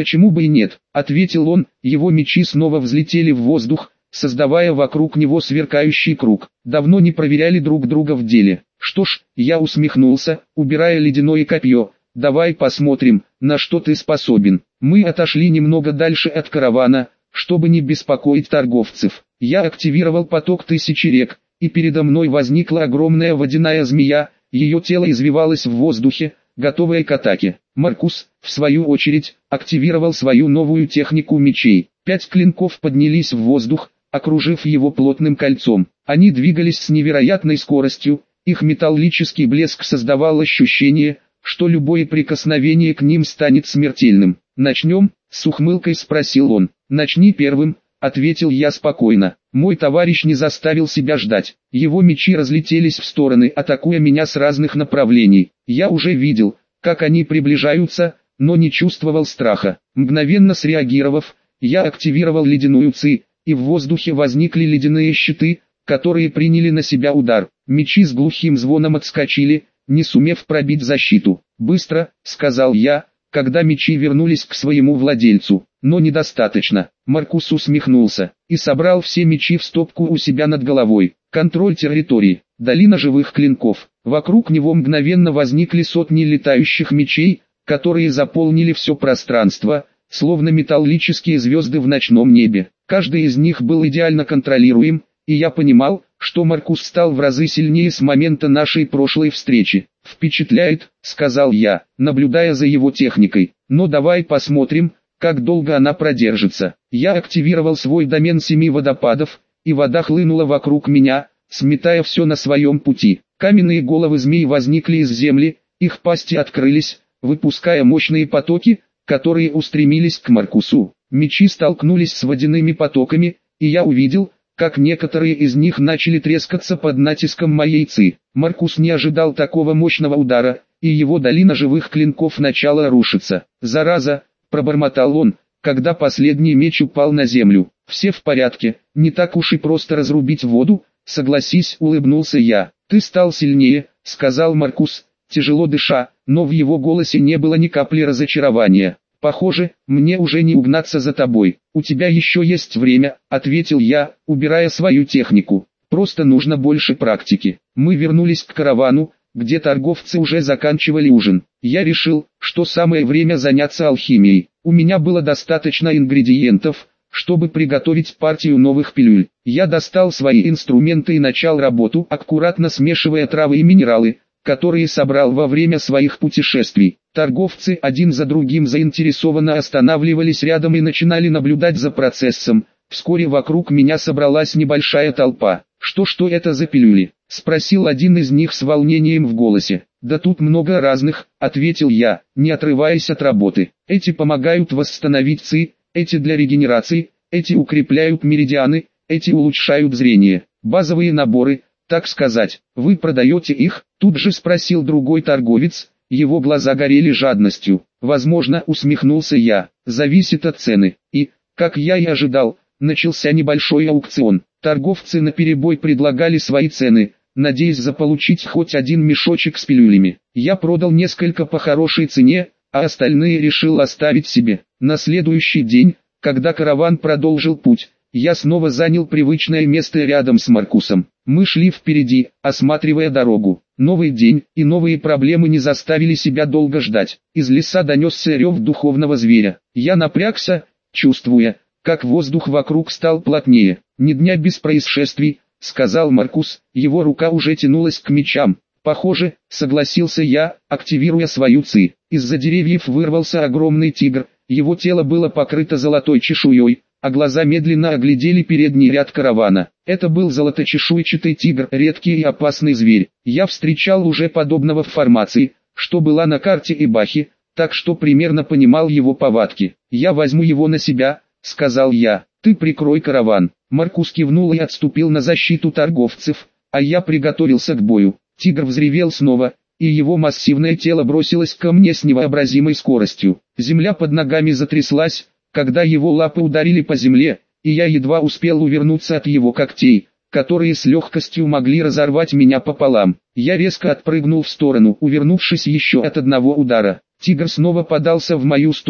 «Почему бы и нет?» — ответил он, его мечи снова взлетели в воздух, создавая вокруг него сверкающий круг. Давно не проверяли друг друга в деле. Что ж, я усмехнулся, убирая ледяное копье. «Давай посмотрим, на что ты способен». Мы отошли немного дальше от каравана, чтобы не беспокоить торговцев. Я активировал поток тысячи рек, и передо мной возникла огромная водяная змея, ее тело извивалось в воздухе, готовое к атаке. Маркус, в свою очередь, активировал свою новую технику мечей. 5 клинков поднялись в воздух, окружив его плотным кольцом. Они двигались с невероятной скоростью, их металлический блеск создавал ощущение, что любое прикосновение к ним станет смертельным. «Начнем?» — с ухмылкой спросил он. «Начни первым», — ответил я спокойно. Мой товарищ не заставил себя ждать. Его мечи разлетелись в стороны, атакуя меня с разных направлений. Я уже видел, как они приближаются, но не чувствовал страха. Мгновенно среагировав, я активировал ледяную ци, и в воздухе возникли ледяные щиты, которые приняли на себя удар. Мечи с глухим звоном отскочили, не сумев пробить защиту. «Быстро», — сказал я, когда мечи вернулись к своему владельцу. «Но недостаточно». Маркус усмехнулся и собрал все мечи в стопку у себя над головой. Контроль территории. Долина живых клинков. Вокруг него мгновенно возникли сотни летающих мечей, которые заполнили все пространство, словно металлические звезды в ночном небе. Каждый из них был идеально контролируем, и я понимал, что Маркус стал в разы сильнее с момента нашей прошлой встречи. «Впечатляет», — сказал я, наблюдая за его техникой. «Но давай посмотрим, как долго она продержится». Я активировал свой домен 7 водопадов, и вода хлынула вокруг меня, сметая все на своем пути. Каменные головы змей возникли из земли, их пасти открылись, выпуская мощные потоки, которые устремились к Маркусу. Мечи столкнулись с водяными потоками, и я увидел, как некоторые из них начали трескаться под натиском моей ци. Маркус не ожидал такого мощного удара, и его долина живых клинков начала рушиться. «Зараза!» — пробормотал он, когда последний меч упал на землю. «Все в порядке, не так уж и просто разрубить воду, согласись», — улыбнулся я. «Ты стал сильнее», — сказал Маркус, тяжело дыша, но в его голосе не было ни капли разочарования. «Похоже, мне уже не угнаться за тобой. У тебя еще есть время», — ответил я, убирая свою технику. «Просто нужно больше практики». Мы вернулись к каравану, где торговцы уже заканчивали ужин. Я решил, что самое время заняться алхимией. У меня было достаточно ингредиентов, чтобы приготовить партию новых пилюль. Я достал свои инструменты и начал работу, аккуратно смешивая травы и минералы, которые собрал во время своих путешествий. Торговцы один за другим заинтересованно останавливались рядом и начинали наблюдать за процессом. Вскоре вокруг меня собралась небольшая толпа. «Что это за пилюли?» — спросил один из них с волнением в голосе. «Да тут много разных», — ответил я, не отрываясь от работы. «Эти помогают восстановить ци, эти для регенерации, эти укрепляют меридианы, эти улучшают зрение. Базовые наборы, так сказать. Вы продаете их?» — тут же спросил другой торговец. Его глаза горели жадностью. «Возможно», — усмехнулся я, — «зависит от цены». И, как я и ожидал, начался небольшой аукцион. Торговцы наперебой предлагали свои цены, надеясь заполучить хоть один мешочек с пилюлями. Я продал несколько по хорошей цене, а остальные решил оставить себе. На следующий день, когда караван продолжил путь, я снова занял привычное место рядом с Маркусом. Мы шли впереди, осматривая дорогу. Новый день и новые проблемы не заставили себя долго ждать. Из леса донесся рев духовного зверя. Я напрягся, чувствуя, как воздух вокруг стал плотнее. «Ни дня без происшествий», — сказал Маркус, его рука уже тянулась к мечам. «Похоже», — согласился я, активируя свою ци. Из-за деревьев вырвался огромный тигр, его тело было покрыто золотой чешуей, а глаза медленно оглядели передний ряд каравана. Это был золоточешуйчатый тигр, редкий и опасный зверь. Я встречал уже подобного в формации, что была на карте Ибахи, так что примерно понимал его повадки. «Я возьму его на себя», — сказал я. «Ты прикрой караван». Маркус кивнул и отступил на защиту торговцев, а я приготовился к бою. Тигр взревел снова, и его массивное тело бросилось ко мне с невообразимой скоростью. Земля под ногами затряслась, когда его лапы ударили по земле, и я едва успел увернуться от его когтей, которые с легкостью могли разорвать меня пополам. Я резко отпрыгнул в сторону, увернувшись еще от одного удара. Тигр снова подался в мою сторону,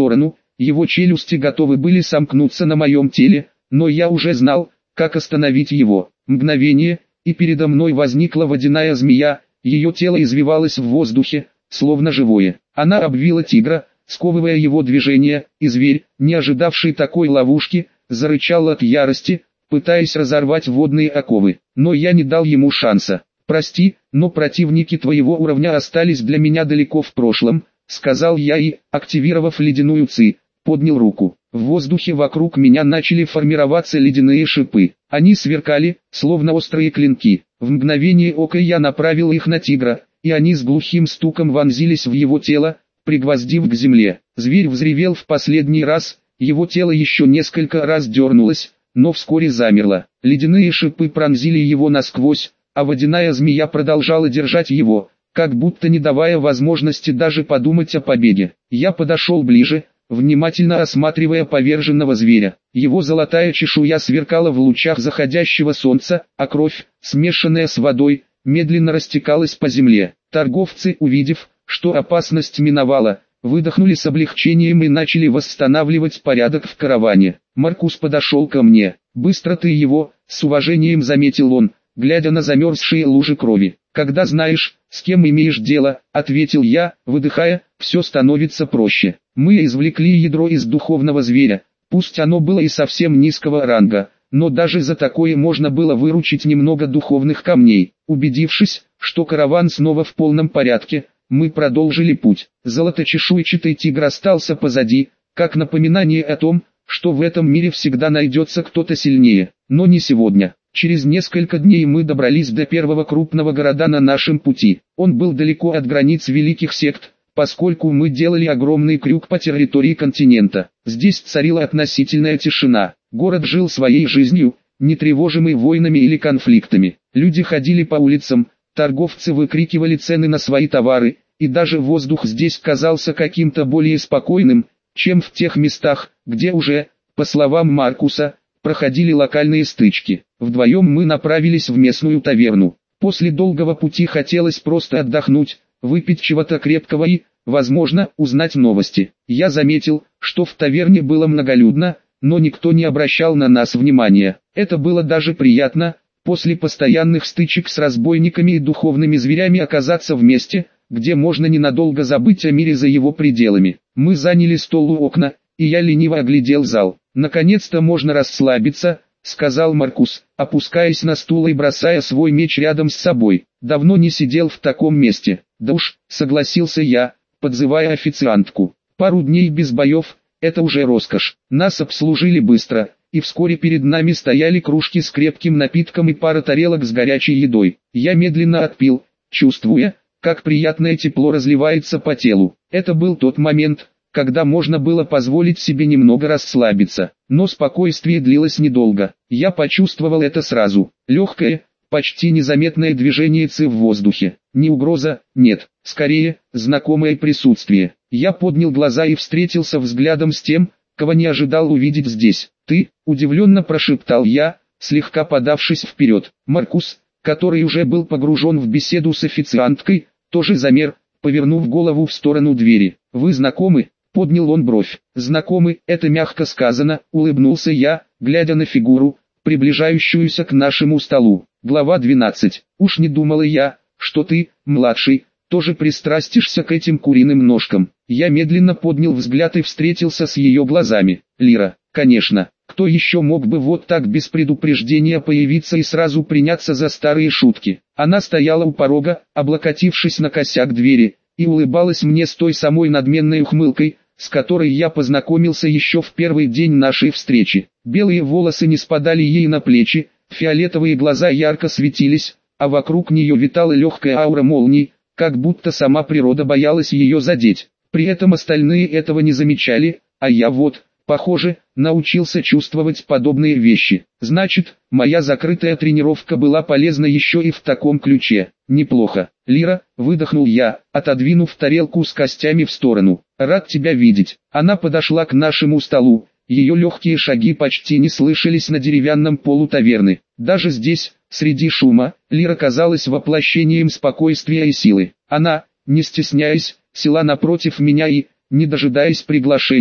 его челюсти готовы были сомкнуться на моем теле, но я уже знал, как остановить его. Мгновение, и передо мной возникла водяная змея, ее тело извивалось в воздухе, словно живое. Она обвила тигра, сковывая его движение, и зверь, не ожидавший такой ловушки, зарычал от ярости, пытаясь разорвать водные оковы. Но я не дал ему шанса. «Прости, но противники твоего уровня остались для меня далеко в прошлом», сказал я и, активировав ледяную ци, поднял руку. В воздухе вокруг меня начали формироваться ледяные шипы. Они сверкали, словно острые клинки. В мгновение ока я направил их на тигра, и они с глухим стуком вонзились в его тело, пригвоздив к земле. Зверь взревел в последний раз, его тело еще несколько раз дернулось, но вскоре замерло. Ледяные шипы пронзили его насквозь, а водяная змея продолжала держать его, как будто не давая возможности даже подумать о побеге. Я подошел ближе, внимательно осматривая поверженного зверя. Его золотая чешуя сверкала в лучах заходящего солнца, а кровь, смешанная с водой, медленно растекалась по земле. Торговцы, увидев, что опасность миновала, выдохнули с облегчением и начали восстанавливать порядок в караване. Маркус подошел ко мне. «Быстро ты его», — с уважением заметил он, глядя на замерзшие лужи крови. «Когда знаешь, с кем имеешь дело», — ответил я, выдыхая, — «все становится проще. Мы извлекли ядро из духовного зверя, пусть оно было и совсем низкого ранга, но даже за такое можно было выручить немного духовных камней». Убедившись, что караван снова в полном порядке, мы продолжили путь. Золоточешуйчатый тигр остался позади, как напоминание о том, что в этом мире всегда найдется кто-то сильнее, но не сегодня. Через несколько дней мы добрались до первого крупного города на нашем пути. Он был далеко от границ великих сект, поскольку мы делали огромный крюк по территории континента. Здесь царила относительная тишина. Город жил своей жизнью, не тревожимый войнами или конфликтами. Люди ходили по улицам, торговцы выкрикивали цены на свои товары, и даже воздух здесь казался каким-то более спокойным, чем в тех местах, где уже, по словам Маркуса, проходили локальные стычки. Вдвоем мы направились в местную таверну. После долгого пути хотелось просто отдохнуть, выпить чего-то крепкого и, возможно, узнать новости. Я заметил, что в таверне было многолюдно, но никто не обращал на нас внимания. Это было даже приятно, после постоянных стычек с разбойниками и духовными зверями оказаться в месте, где можно ненадолго забыть о мире за его пределами. Мы заняли стол у окна, и я лениво оглядел зал. «Наконец-то можно расслабиться», — сказал Маркус, опускаясь на стул и бросая свой меч рядом с собой. «Давно не сидел в таком месте». «Да уж», — согласился я, подзывая официантку. «Пару дней без боев — это уже роскошь». Нас обслужили быстро, и вскоре перед нами стояли кружки с крепким напитком и пара тарелок с горячей едой. Я медленно отпил, чувствуя, как приятное тепло разливается по телу. Это был тот момент, когда можно было позволить себе немного расслабиться. Но спокойствие длилось недолго. Я почувствовал это сразу. Легкое, почти незаметное движение ци в воздухе. Не угроза, нет, скорее, знакомое присутствие. Я поднял глаза и встретился взглядом с тем, кого не ожидал увидеть здесь. «Ты?» – удивленно прошептал я, слегка подавшись вперед. Маркус, который уже был погружен в беседу с официанткой, тоже замер, повернув голову в сторону двери. «Вы знакомы?» — поднял он бровь. «Знакомы, это мягко сказано», — улыбнулся я, глядя на фигуру, приближающуюся к нашему столу. Глава 12. «Уж не думала я, что ты, младший, тоже пристрастишься к этим куриным ножкам». Я медленно поднял взгляд и встретился с ее глазами. «Лира, конечно, кто еще мог бы вот так без предупреждения появиться и сразу приняться за старые шутки?» Она стояла у порога, облокотившись на косяк двери, и улыбалась мне с той самой надменной ухмылкой, с которой я познакомился еще в первый день нашей встречи. Белые волосы не спадали ей на плечи, фиолетовые глаза ярко светились, а вокруг нее витала легкая аура молний, как будто сама природа боялась ее задеть. При этом остальные этого не замечали, а я вот, похоже, научился чувствовать подобные вещи. Значит, моя закрытая тренировка была полезна еще и в таком ключе. Неплохо. «Лира», — выдохнул я, отодвинув тарелку с костями в сторону. «Рад тебя видеть». Она подошла к нашему столу. Ее легкие шаги почти не слышались на деревянном полу таверны. Даже здесь, среди шума, Лира казалась воплощением спокойствия и силы. Она, не стесняясь, села напротив меня и, не дожидаясь приглашения,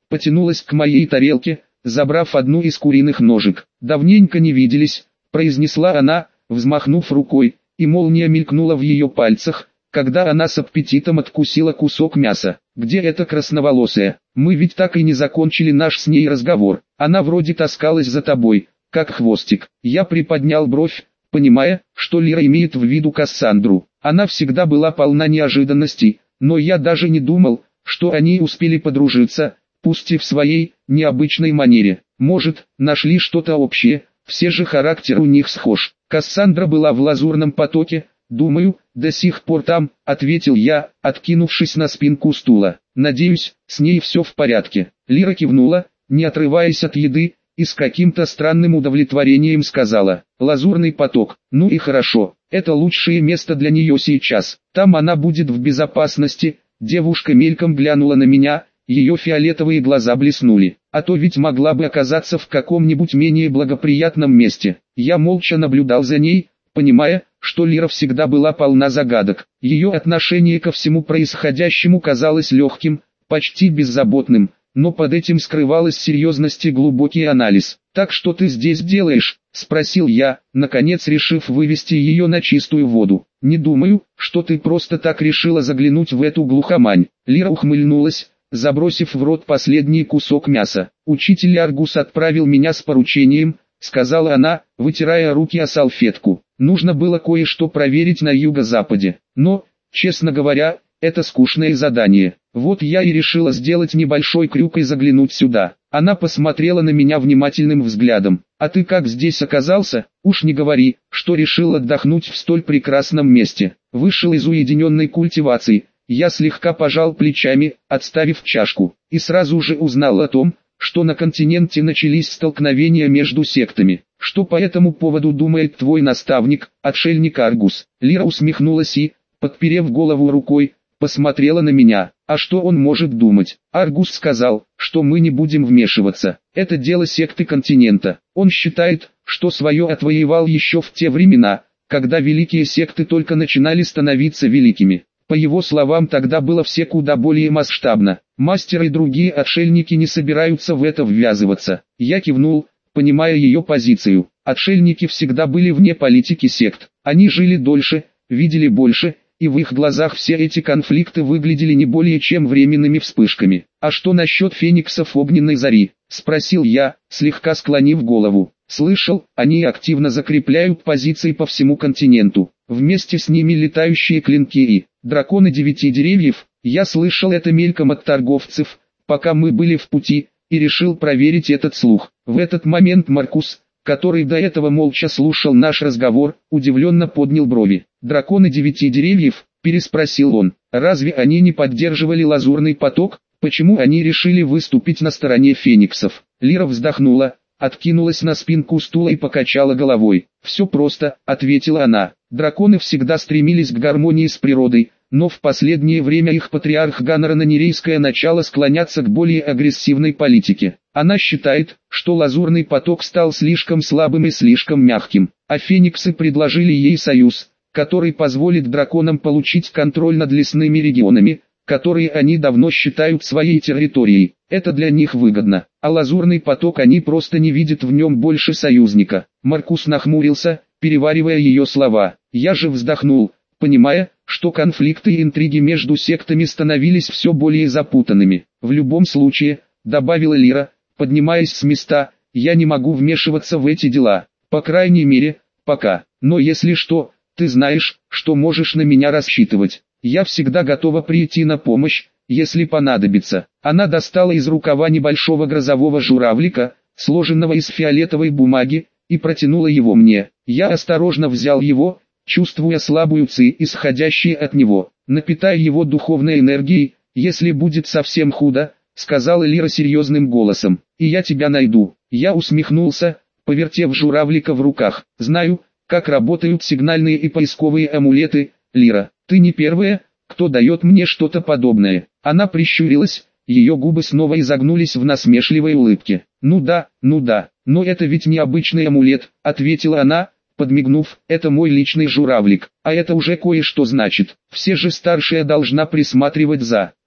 потянулась к моей тарелке, забрав одну из куриных ножек. «Давненько не виделись», — произнесла она, взмахнув рукой, и молния мелькнула в ее пальцах, когда она с аппетитом откусила кусок мяса. «Где эта красноволосая? Мы ведь так и не закончили наш с ней разговор. Она вроде таскалась за тобой, как хвостик». Я приподнял бровь, понимая, что Лира имеет в виду Кассандру. Она всегда была полна неожиданностей, но я даже не думал, что они успели подружиться, пусть и в своей, необычной манере. Может, нашли что-то общее, все же характер у них схож. Кассандра была в Лазурном потоке, думаю, до сих пор там, ответил я, откинувшись на спинку стула. Надеюсь, с ней все в порядке. Лира кивнула, не отрываясь от еды, и с каким-то странным удовлетворением сказала: «Лазурный поток, ну и хорошо, это лучшее место для нее сейчас, там она будет в безопасности». Девушка мельком глянула на меня, ее фиолетовые глаза блеснули. «А то ведь могла бы оказаться в каком-нибудь менее благоприятном месте». Я молча наблюдал за ней, понимая, что Лира всегда была полна загадок. Ее отношение ко всему происходящему казалось легким, почти беззаботным, но под этим скрывалась серьезность и глубокий анализ. «Так что ты здесь делаешь?» — спросил я, наконец решив вывести ее на чистую воду. «Не думаю, что ты просто так решила заглянуть в эту глухомань». Лира ухмыльнулась, забросив в рот последний кусок мяса. «Учитель Аргус отправил меня с поручением», — сказала она, вытирая руки о салфетку. «Нужно было кое-что проверить на юго-западе. Но, честно говоря, это скучное задание. Вот я и решила сделать небольшой крюк и заглянуть сюда». Она посмотрела на меня внимательным взглядом. «А ты как здесь оказался? Уж не говори, что решил отдохнуть в столь прекрасном месте». Вышел из уединенной культивации. Я слегка пожал плечами, отставив чашку, и сразу же узнал о том, что на континенте начались столкновения между сектами. «Что по этому поводу думает твой наставник, отшельник Аргус?» Лира усмехнулась и, подперев голову рукой, посмотрела на меня. «А что он может думать?» Аргус сказал, что мы не будем вмешиваться. Это дело секты континента. Он считает, что свое отвоевал еще в те времена, когда великие секты только начинали становиться великими. По его словам, тогда было все куда более масштабно. Мастер и другие отшельники не собираются в это ввязываться. Я кивнул, понимая ее позицию. Отшельники всегда были вне политики сект. Они жили дольше, видели больше, и в их глазах все эти конфликты выглядели не более чем временными вспышками. «А что насчет фениксов огненной зари?» — спросил я, слегка склонив голову. «Слышал, они активно закрепляют позиции по всему континенту. Вместе с ними летающие клинки и драконы 9 деревьев». Я слышал это мельком от торговцев, пока мы были в пути, и решил проверить этот слух. В этот момент Маркус, который до этого молча слушал наш разговор, удивленно поднял брови. «Драконы 9 деревьев?» – переспросил он. «Разве они не поддерживали лазурный поток? Почему они решили выступить на стороне фениксов?» Лира вздохнула, откинулась на спинку стула и покачала головой. «Все просто», — ответила она. «Драконы всегда стремились к гармонии с природой, но в последнее время их патриарх Ганнера-Нанерейская начала склоняться к более агрессивной политике. Она считает, что лазурный поток стал слишком слабым и слишком мягким, а фениксы предложили ей союз, который позволит драконам получить контроль над лесными регионами, которые они давно считают своей территорией. Это для них выгодно, а лазурный поток они просто не видят в нем больше союзника». Маркус нахмурился, переваривая ее слова. Я же вздохнул, понимая, что конфликты и интриги между сектами становились все более запутанными. «В любом случае», — добавила Лира, поднимаясь с места, — «я не могу вмешиваться в эти дела, по крайней мере, пока. Но если что, ты знаешь, что можешь на меня рассчитывать. Я всегда готова прийти на помощь, если понадобится». Она достала из рукава небольшого грозового журавлика, сложенного из фиолетовой бумаги, и протянула его мне. Я осторожно взял его, чувствуя слабую ци, исходящие от него. «Напитай его духовной энергией, если будет совсем худо», — сказала Лира серьезным голосом, — «и я тебя найду». Я усмехнулся, повертев журавлика в руках. «Знаю, как работают сигнальные и поисковые амулеты, Лира. Ты не первая, кто дает мне что-то подобное». Она прищурилась, ее губы снова изогнулись в насмешливой улыбке. Ну да, но это ведь не обычный амулет», — ответила она, подмигнув. «Это мой личный журавлик, а это уже кое-что значит. Все же старшая должна присматривать за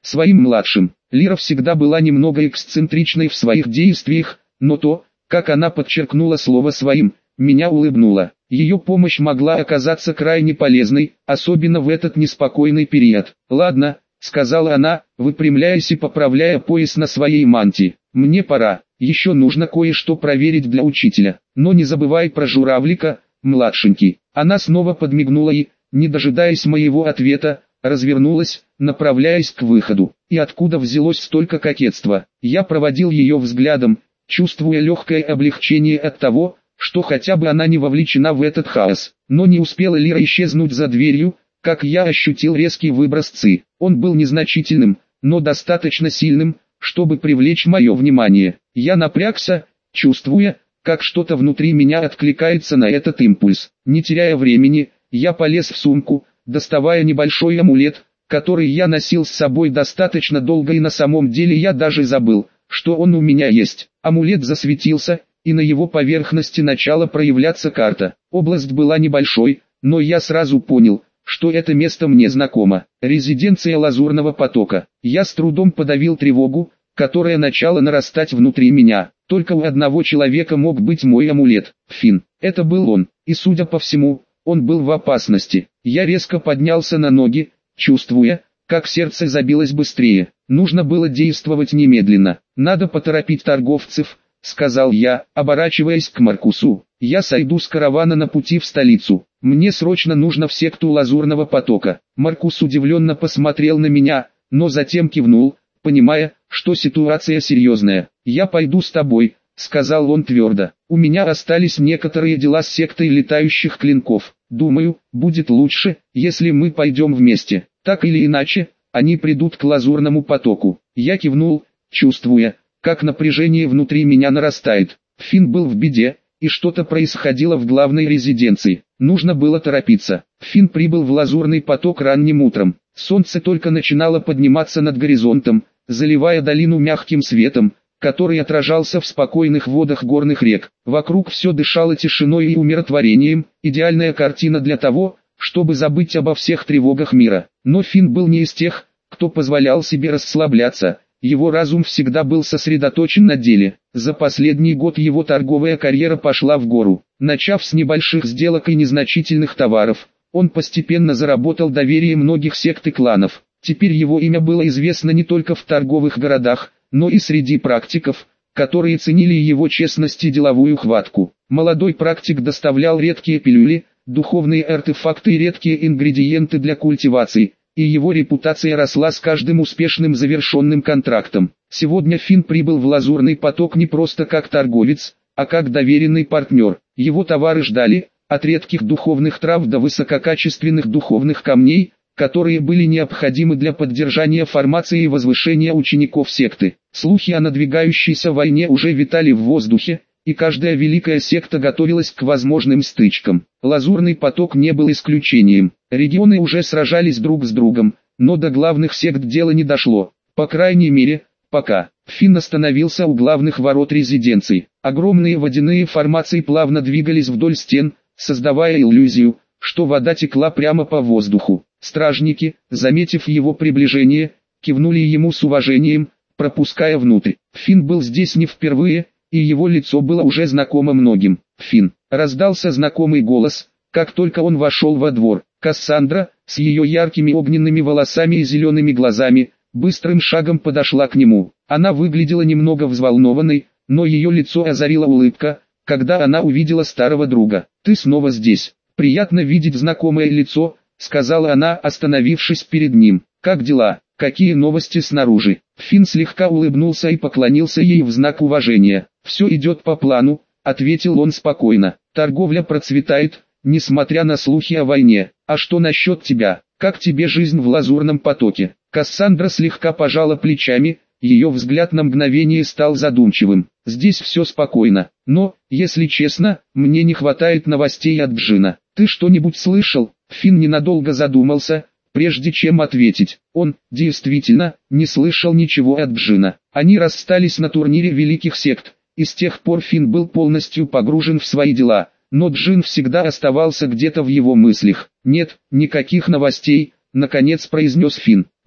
своим младшим. Лира всегда была немного эксцентричной в своих действиях, но то, как она подчеркнула слово «своим», меня улыбнуло. Ее помощь могла оказаться крайне полезной, особенно в этот неспокойный период. «Ладно», — сказала она, выпрямляясь и поправляя пояс на своей мантии. «Мне пора, еще нужно кое-что проверить для учителя. Но не забывай про журавлика, младшенький». Она снова подмигнула и, не дожидаясь моего ответа, развернулась, направляясь к выходу. И откуда взялось столько кокетства? Я проводил ее взглядом, чувствуя легкое облегчение от того, что хотя бы она не вовлечена в этот хаос. Но не успела Лира исчезнуть за дверью, как я ощутил резкий выброс ци. Он был незначительным, но достаточно сильным, чтобы привлечь мое внимание. Я напрягся, чувствуя, как что-то внутри меня откликается на этот импульс. Не теряя времени, я полез в сумку, доставая небольшой амулет, который я носил с собой достаточно долго, и на самом деле я даже забыл, что он у меня есть. Амулет засветился, и на его поверхности начала проявляться карта. Область была небольшой, но я сразу понял, что это место мне знакомо. Резиденция Лазурного потока. Я с трудом подавил тревогу, которая начала нарастать внутри меня. Только у одного человека мог быть мой амулет. Финн. Это был он, и судя по всему, он был в опасности. Я резко поднялся на ноги, чувствуя, как сердце забилось быстрее. Нужно было действовать немедленно. «Надо поторопить торговцев», — сказал я, оборачиваясь к Маркусу. «Я сойду с каравана на пути в столицу. Мне срочно нужно в секту Лазурного потока». Маркус удивленно посмотрел на меня, но затем кивнул, понимая, что ситуация серьезная. «Я пойду с тобой», — сказал он твердо. «У меня остались некоторые дела с сектой летающих клинков. Думаю, будет лучше, если мы пойдем вместе. Так или иначе, они придут к Лазурному потоку». Я кивнул, чувствуя, как напряжение внутри меня нарастает. Финн был в беде, и что-то происходило в главной резиденции. Нужно было торопиться. Финн прибыл в Лазурный поток ранним утром. Солнце только начинало подниматься над горизонтом, заливая долину мягким светом, который отражался в спокойных водах горных рек. Вокруг все дышало тишиной и умиротворением, идеальная картина для того, чтобы забыть обо всех тревогах мира. Но Финн был не из тех, кто позволял себе расслабляться. Его разум всегда был сосредоточен на деле. За последний год его торговая карьера пошла в гору. Начав с небольших сделок и незначительных товаров, он постепенно заработал доверие многих сект и кланов. Теперь его имя было известно не только в торговых городах, но и среди практиков, которые ценили его честность и деловую хватку. Молодой практик доставлял редкие пилюли, духовные артефакты и редкие ингредиенты для культивации, и его репутация росла с каждым успешным завершенным контрактом. Сегодня Финн прибыл в Лазурный поток не просто как торговец, а как доверенный партнер. Его товары ждали, от редких духовных трав до высококачественных духовных камней, которые были необходимы для поддержания формации и возвышения учеников секты. Слухи о надвигающейся войне уже витали в воздухе, и каждая великая секта готовилась к возможным стычкам. Лазурный поток не был исключением. Регионы уже сражались друг с другом, но до главных сект дело не дошло. По крайней мере, пока. Финн остановился у главных ворот резиденции. Огромные водяные формации плавно двигались вдоль стен, создавая иллюзию, что вода текла прямо по воздуху. Стражники, заметив его приближение, кивнули ему с уважением, пропуская внутрь. Финн был здесь не впервые, и его лицо было уже знакомо многим. «Финн!» — раздался знакомый голос, как только он вошел во двор. Кассандра, с ее яркими огненными волосами и зелеными глазами, быстрым шагом подошла к нему. Она выглядела немного взволнованной, но ее лицо озарила улыбка, когда она увидела старого друга. «Ты снова здесь. Приятно видеть знакомое лицо», — сказала она, остановившись перед ним. «Как дела? Какие новости снаружи?» Финн слегка улыбнулся и поклонился ей в знак уважения. «Все идет по плану», — ответил он спокойно. «Торговля процветает, несмотря на слухи о войне. А что насчет тебя? Как тебе жизнь в Лазурном потоке?» Кассандра слегка пожала плечами, ее взгляд на мгновение стал задумчивым. «Здесь все спокойно, но, если честно, мне не хватает новостей от Джина. Ты что-нибудь слышал?» Финн ненадолго задумался, прежде чем ответить. Он, действительно, не слышал ничего от Джина. Они расстались на турнире великих сект, и с тех пор Финн был полностью погружен в свои дела, но Джин всегда оставался где-то в его мыслях. «Нет, никаких новостей», — наконец произнес Финн.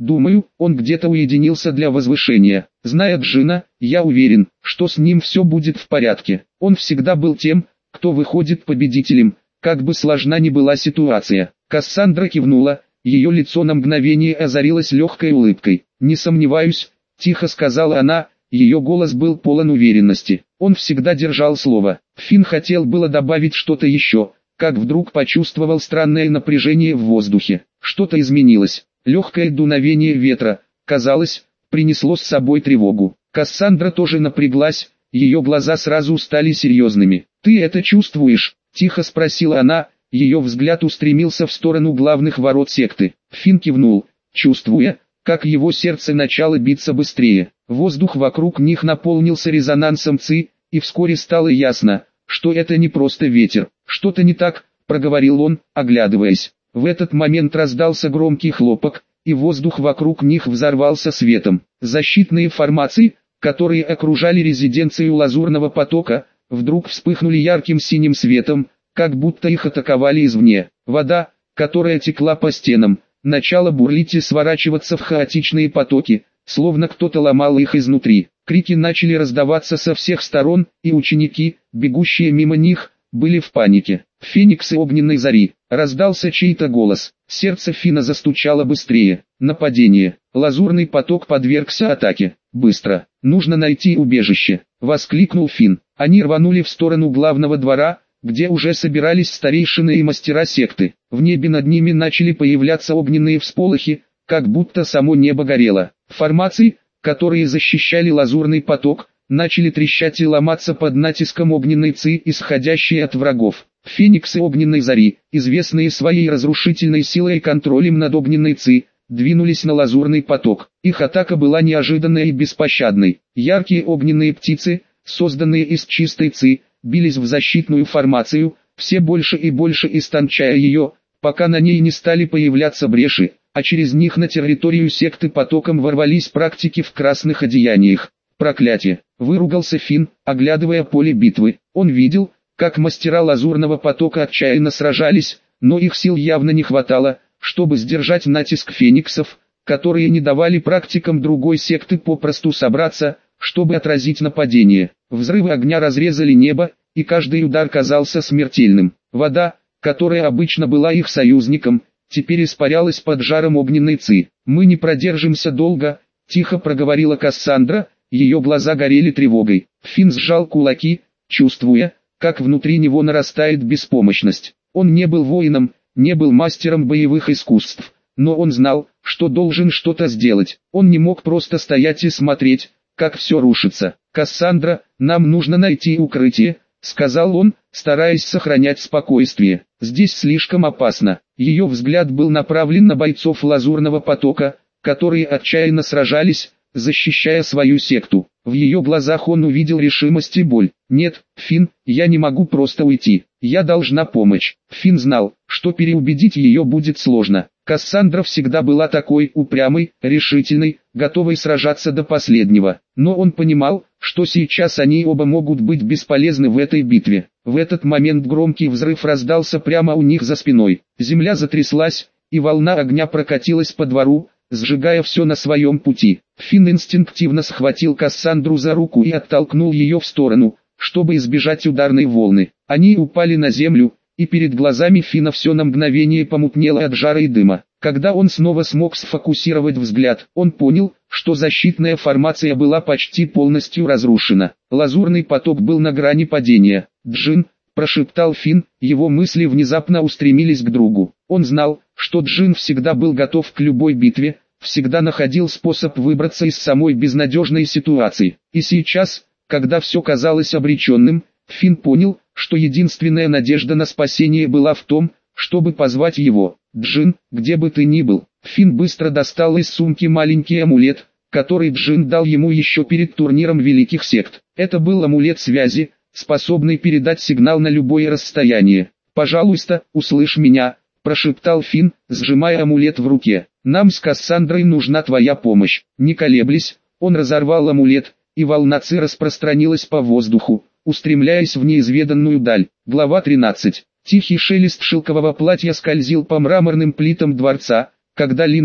Думаю, он где-то уединился для возвышения. Зная Джина, я уверен, что с ним все будет в порядке. Он всегда был тем, кто выходит победителем, как бы сложна ни была ситуация. Кассандра кивнула, ее лицо на мгновение озарилось легкой улыбкой. «Не сомневаюсь», — тихо сказала она, ее голос был полон уверенности. Он всегда держал слово. Финн хотел было добавить что-то еще, как вдруг почувствовал странное напряжение в воздухе. Что-то изменилось. Легкое дуновение ветра, казалось, принесло с собой тревогу. Кассандра тоже напряглась, ее глаза сразу стали серьезными. «Ты это чувствуешь?» – тихо спросила она, ее взгляд устремился в сторону главных ворот секты. Финн кивнул, чувствуя, как его сердце начало биться быстрее. Воздух вокруг них наполнился резонансом ци, и вскоре стало ясно, что это не просто ветер. «Что-то не так», – проговорил он, оглядываясь. В этот момент раздался громкий хлопок, и воздух вокруг них взорвался светом. Защитные формации, которые окружали резиденцию Лазурного потока, вдруг вспыхнули ярким синим светом, как будто их атаковали извне. Вода, которая текла по стенам, начала бурлить и сворачиваться в хаотичные потоки, словно кто-то ломал их изнутри. Крики начали раздаваться со всех сторон, и ученики, бегущие мимо них, были в панике. «Фениксы огненной зари!» Раздался чей-то голос. Сердце Финна застучало быстрее. Нападение. Лазурный поток подвергся атаке. «Быстро! Нужно найти убежище!» Воскликнул Финн. Они рванули в сторону главного двора, где уже собирались старейшины и мастера секты. В небе над ними начали появляться огненные всполохи, как будто само небо горело. Формации, которые защищали лазурный поток, начали трещать и ломаться под натиском огненной ци, исходящей от врагов. Фениксы огненной зари, известные своей разрушительной силой и контролем над огненной ци, двинулись на лазурный поток. Их атака была неожиданной и беспощадной. Яркие огненные птицы, созданные из чистой ци, бились в защитную формацию, все больше и больше истончая ее, пока на ней не стали появляться бреши, а через них на территорию секты потоком ворвались практики в красных одеяниях. «Проклятие!» — выругался Финн, оглядывая поле битвы. Он видел, как мастера лазурного потока отчаянно сражались, но их сил явно не хватало, чтобы сдержать натиск фениксов, которые не давали практикам другой секты попросту собраться, чтобы отразить нападение. Взрывы огня разрезали небо, и каждый удар казался смертельным. Вода, которая обычно была их союзником, теперь испарялась под жаром огненной ци. «Мы не продержимся долго», — тихо проговорила Кассандра, ее глаза горели тревогой. Финн сжал кулаки, чувствуя, как внутри него нарастает беспомощность. Он не был воином, не был мастером боевых искусств, но он знал, что должен что-то сделать. Он не мог просто стоять и смотреть, как все рушится. «Кассандра, нам нужно найти укрытие», — сказал он, стараясь сохранять спокойствие. «Здесь слишком опасно». Ее взгляд был направлен на бойцов лазурного потока, которые отчаянно сражались, защищая свою секту. В ее глазах он увидел решимость и боль. «Нет, Финн, я не могу просто уйти. Я должна помочь». Финн знал, что переубедить ее будет сложно. Кассандра всегда была такой упрямой, решительной, готовой сражаться до последнего. Но он понимал, что сейчас они оба могут быть бесполезны в этой битве. В этот момент громкий взрыв раздался прямо у них за спиной. Земля затряслась, и волна огня прокатилась по двору, сжигая все на своем пути. Финн инстинктивно схватил Кассандру за руку и оттолкнул ее в сторону, чтобы избежать ударной волны. Они упали на землю, и перед глазами Финна все на мгновение помутнело от жара и дыма. Когда он снова смог сфокусировать взгляд, он понял, что защитная формация была почти полностью разрушена. Лазурный поток был на грани падения. «Джин», — прошептал Финн, его мысли внезапно устремились к другу. Он знал, что Джин всегда был готов к любой битве, всегда находил способ выбраться из самой безнадежной ситуации. И сейчас, когда все казалось обреченным, Финн понял, что единственная надежда на спасение была в том, чтобы позвать его. «Джин, где бы ты ни был». Финн быстро достал из сумки маленький амулет, который Джин дал ему еще перед турниром великих сект. Это был амулет связи, способный передать сигнал на любое расстояние. «Пожалуйста, услышь меня», — прошептал Финн, сжимая амулет в руке. «Нам с Кассандрой нужна твоя помощь». Не колеблясь, он разорвал амулет, и волна ци распространилась по воздуху, устремляясь в неизведанную даль. Глава 13. Тихий шелест шелкового платья скользил по мраморным плитам дворца, когда Линер,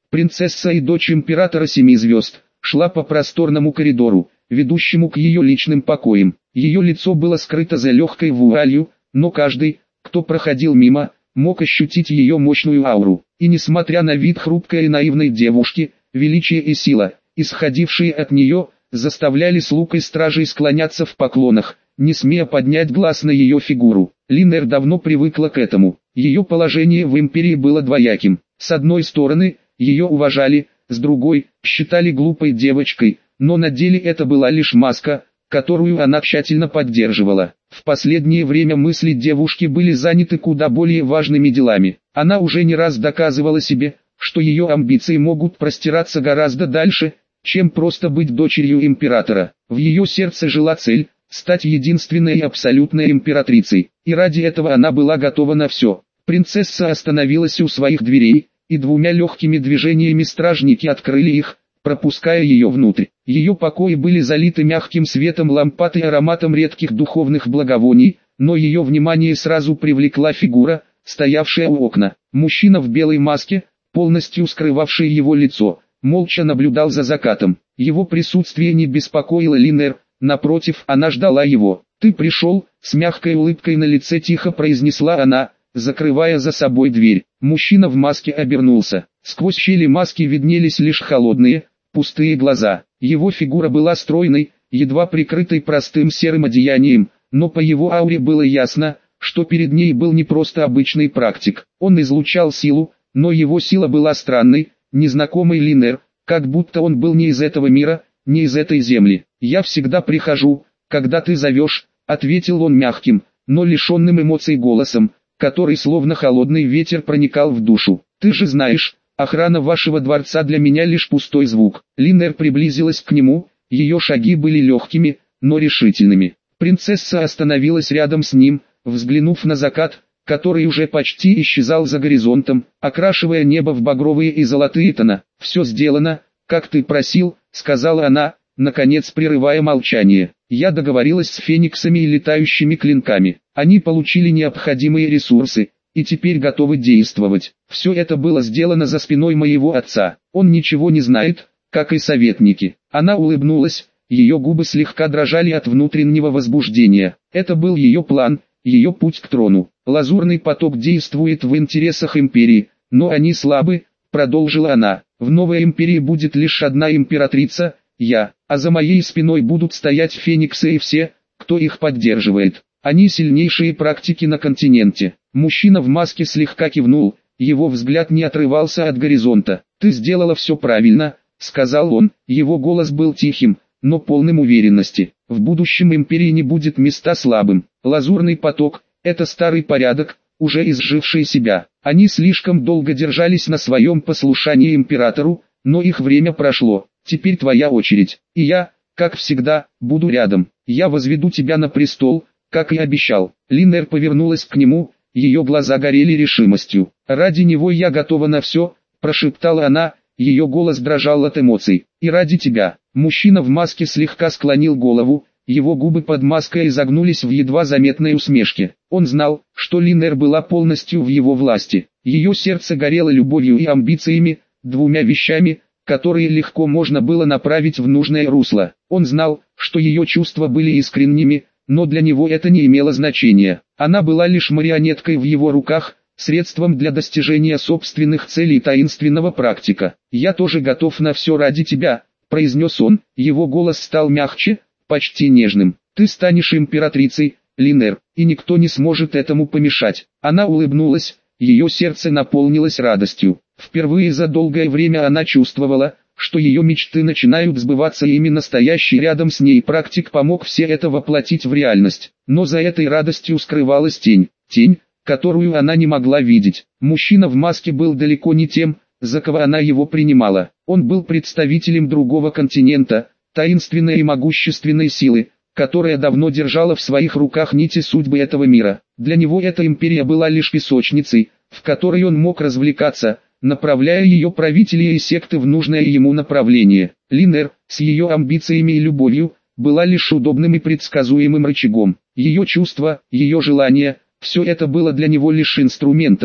Принцесса и дочь императора семи звезд шла по просторному коридору, ведущему к ее личным покоям. Ее лицо было скрыто за легкой вуалью, но каждый, кто проходил мимо, мог ощутить ее мощную ауру. И несмотря на вид хрупкой и наивной девушки, величие и сила, исходившие от нее, заставляли слуг и стражей склоняться в поклонах, не смея поднять глаз на ее фигуру. Линнер давно привыкла к этому. Ее положение в империи было двояким. С одной стороны, ее уважали, с другой, считали глупой девочкой, но на деле это была лишь маска, которую она тщательно поддерживала. В последнее время мысли девушки были заняты куда более важными делами. Она уже не раз доказывала себе, что ее амбиции могут простираться гораздо дальше, чем просто быть дочерью императора. В ее сердце жила цель – стать единственной и абсолютной императрицей, и ради этого она была готова на все. Принцесса остановилась у своих дверей, и двумя легкими движениями стражники открыли их, пропуская ее внутрь. Ее покои были залиты мягким светом лампад и ароматом редких духовных благовоний, но ее внимание сразу привлекла фигура, стоявшая у окна. Мужчина в белой маске, полностью скрывавший его лицо, молча наблюдал за закатом. Его присутствие не беспокоило Линнер, напротив, она ждала его. «Ты пришел», — с мягкой улыбкой на лице тихо произнесла она, закрывая за собой дверь. Мужчина в маске обернулся. Сквозь щели маски виднелись лишь холодные, пустые глаза. Его фигура была стройной, едва прикрытой простым серым одеянием, но по его ауре было ясно, что перед ней был не просто обычный практик. Он излучал силу, но его сила была странной, незнакомой Линнер, как будто он был не из этого мира, не из этой земли. «Я всегда прихожу, когда ты зовешь», — ответил он мягким, но лишенным эмоций голосом, который словно холодный ветер проникал в душу. «Ты же знаешь, охрана вашего дворца для меня лишь пустой звук». Линнер приблизилась к нему, ее шаги были легкими, но решительными. Принцесса остановилась рядом с ним, взглянув на закат, который уже почти исчезал за горизонтом, окрашивая небо в багровые и золотые тона. «Все сделано, как ты просил», — сказала она, наконец прерывая молчание. «Я договорилась с фениксами и летающими клинками. Они получили необходимые ресурсы, и теперь готовы действовать. Все это было сделано за спиной моего отца. Он ничего не знает, как и советники». Она улыбнулась, ее губы слегка дрожали от внутреннего возбуждения. Это был ее план, ее путь к трону. «Лазурный поток действует в интересах империи, но они слабы», — продолжила она. «В новой империи будет лишь одна императрица, я, а за моей спиной будут стоять фениксы и все, кто их поддерживает. Они сильнейшие практики на континенте». Мужчина в маске слегка кивнул, его взгляд не отрывался от горизонта. «Ты сделала все правильно», — сказал он, его голос был тихим, но полным уверенности. «В будущем империи не будет места слабым. Лазурный поток — это старый порядок, уже изживший себя. Они слишком долго держались на своем послушании императору, но их время прошло. Теперь твоя очередь, и я, как всегда, буду рядом. Я возведу тебя на престол, как и обещал». Линнер повернулась к нему, ее глаза горели решимостью. «Ради него я готова на все», — прошептала она, ее голос дрожал от эмоций. «И ради тебя». Мужчина в маске слегка склонил голову, его губы под маской изогнулись в едва заметной усмешке. Он знал, что Линнер была полностью в его власти. Ее сердце горело любовью и амбициями, двумя вещами, которые легко можно было направить в нужное русло. Он знал, что ее чувства были искренними, но для него это не имело значения. Она была лишь марионеткой в его руках, средством для достижения собственных целей таинственного практика. «Я тоже готов на все ради тебя», — произнес он, его голос стал мягче, почти нежным. «Ты станешь императрицей, Линнер, и никто не сможет этому помешать». Она улыбнулась, ее сердце наполнилось радостью. Впервые за долгое время она чувствовала, что ее мечты начинают сбываться, и именно настоящий рядом с ней практик помог все это воплотить в реальность. Но за этой радостью скрывалась тень, которую она не могла видеть. Мужчина в маске был далеко не тем, за кого она его принимала. Он был представителем другого континента, таинственной и могущественной силы, которая давно держала в своих руках нити судьбы этого мира. Для него эта империя была лишь песочницей, в которой он мог развлекаться, направляя ее правителей и секты в нужное ему направление. Линнер, с ее амбициями и любовью, была лишь удобным и предсказуемым рычагом. Ее чувства, ее желания, все это было для него лишь инструментом,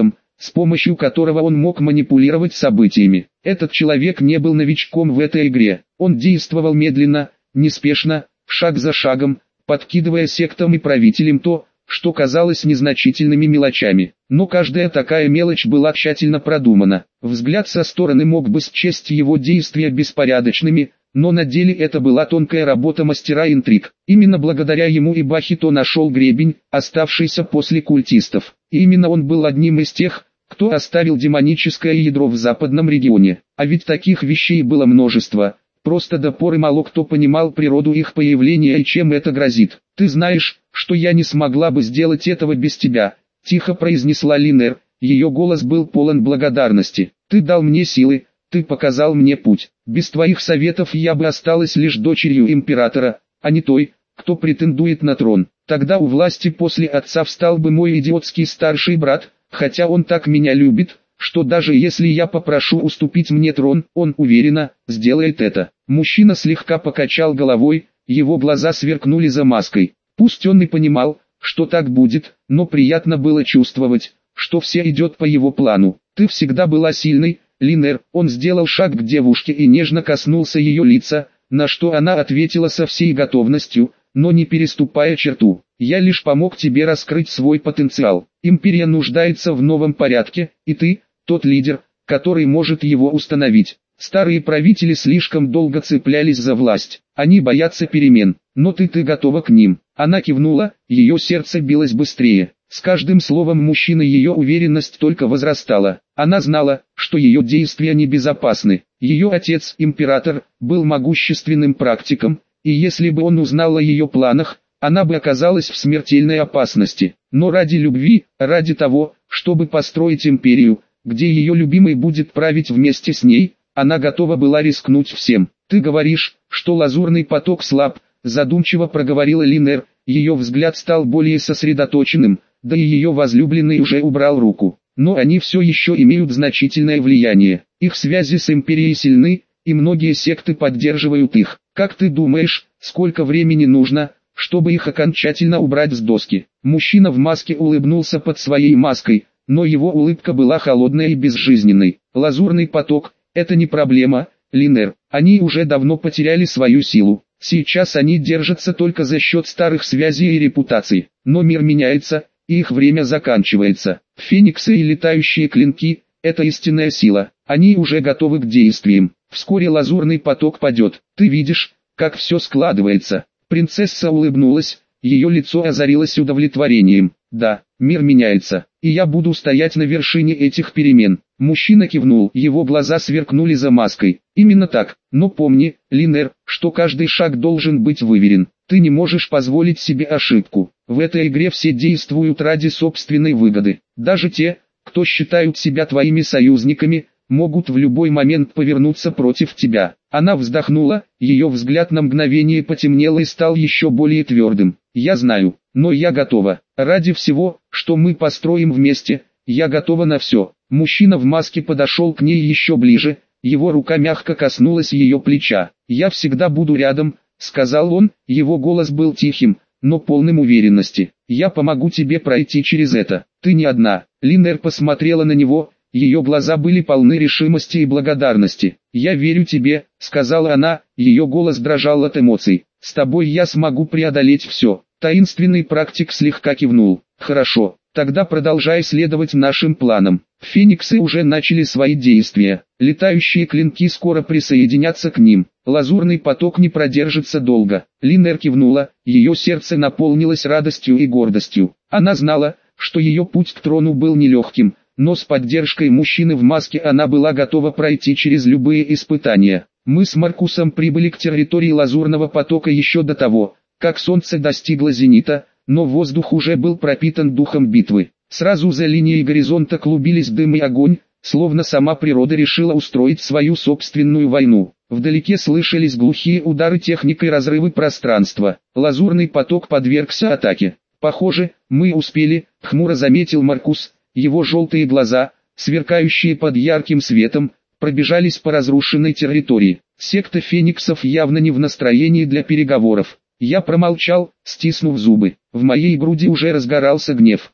с помощью которого он мог манипулировать событиями. Этот человек не был новичком в этой игре. Он действовал медленно, неспешно, шаг за шагом, подкидывая сектам и правителям то, что казалось незначительными мелочами. Но каждая такая мелочь была тщательно продумана. Взгляд со стороны мог бы счесть его действия беспорядочными, но на деле это была тонкая работа мастера интриг. Именно благодаря ему Ибахито нашел гребень, оставшийся после культистов. И именно он был одним из тех, кто оставил демоническое ядро в западном регионе. А ведь таких вещей было множество. Просто до поры мало кто понимал природу их появления и чем это грозит. «Ты знаешь, что я не смогла бы сделать этого без тебя», — тихо произнесла Линнер. Ее голос был полон благодарности. «Ты дал мне силы, ты показал мне путь. Без твоих советов я бы осталась лишь дочерью императора, а не той, кто претендует на трон. Тогда у власти после отца встал бы мой идиотский старший брат, хотя он так меня любит, что даже если я попрошу уступить мне трон, он уверенно сделает это». Мужчина слегка покачал головой, его глаза сверкнули за маской. Пусть он и понимал, что так будет, но приятно было чувствовать, что все идет по его плану. «Ты всегда была сильной, Линнер». Он сделал шаг к девушке и нежно коснулся ее лица, на что она ответила со всей готовностью, но не переступая черту. «Я лишь помог тебе раскрыть свой потенциал. Империя нуждается в новом порядке, и ты – тот лидер, который может его установить. Старые правители слишком долго цеплялись за власть. Они боятся перемен, но ты готова к ним». Она кивнула, ее сердце билось быстрее. С каждым словом мужчины ее уверенность только возрастала. Она знала, что ее действия небезопасны. Ее отец, император, был могущественным практиком, и если бы он узнал о ее планах, она бы оказалась в смертельной опасности. Но ради любви, ради того, чтобы построить империю, где ее любимый будет править вместе с ней, она готова была рискнуть всем. «Ты говоришь, что лазурный поток слаб», — задумчиво проговорила Линнер. Ее взгляд стал более сосредоточенным, да и ее возлюбленный уже убрал руку. «Но они все еще имеют значительное влияние. Их связи с империей сильны, и многие секты поддерживают их. Как ты думаешь, сколько времени нужно, чтобы их окончательно убрать с доски?» Мужчина в маске улыбнулся под своей маской, но его улыбка была холодной и безжизненной. «Лазурный поток — это не проблема, Линнер. Они уже давно потеряли свою силу. Сейчас они держатся только за счет старых связей и репутаций. Но мир меняется, и их время заканчивается. Фениксы и летающие клинки — это истинная сила. Они уже готовы к действиям. Вскоре лазурный поток падет. Ты видишь, как все складывается». Принцесса улыбнулась, ее лицо озарилось удовлетворением. «Да, мир меняется, и я буду стоять на вершине этих перемен». Мужчина кивнул, его глаза сверкнули за маской. «Именно так, но помни, Линнер, что каждый шаг должен быть выверен. Ты не можешь позволить себе ошибку. В этой игре все действуют ради собственной выгоды. Даже те, кто считают себя твоими союзниками, могут в любой момент повернуться против тебя». Она вздохнула, ее взгляд на мгновение потемнел и стал еще более твердым. «Я знаю, но я готова. Ради всего, что мы построим вместе, я готова на все». Мужчина в маске подошел к ней еще ближе, его рука мягко коснулась ее плеча. «Я всегда буду рядом», — сказал он, его голос был тихим, но полным уверенности. «Я помогу тебе пройти через это. Ты не одна». Линнер посмотрела на него, ее глаза были полны решимости и благодарности. «Я верю тебе», — сказала она, ее голос дрожал от эмоций. «С тобой я смогу преодолеть все». Таинственный практик слегка кивнул. «Хорошо, тогда продолжай следовать нашим планам». Фениксы уже начали свои действия. Летающие клинки скоро присоединятся к ним. Лазурный поток не продержится долго. Линнер кивнула, ее сердце наполнилось радостью и гордостью. Она знала, что ее путь к трону был нелегким, но с поддержкой мужчины в маске она была готова пройти через любые испытания. Мы с Маркусом прибыли к территории Лазурного потока еще до того, как солнце достигло зенита, но воздух уже был пропитан духом битвы. Сразу за линией горизонта клубились дым и огонь, словно сама природа решила устроить свою собственную войну. Вдалеке слышались глухие удары техник и разрывы пространства. Лазурный поток подвергся атаке. «Похоже, мы успели», — хмуро заметил Маркус. Его желтые глаза, сверкающие под ярким светом, пробежались по разрушенной территории. Секта фениксов явно не в настроении для переговоров. Я промолчал, стиснув зубы. В моей груди уже разгорался гнев.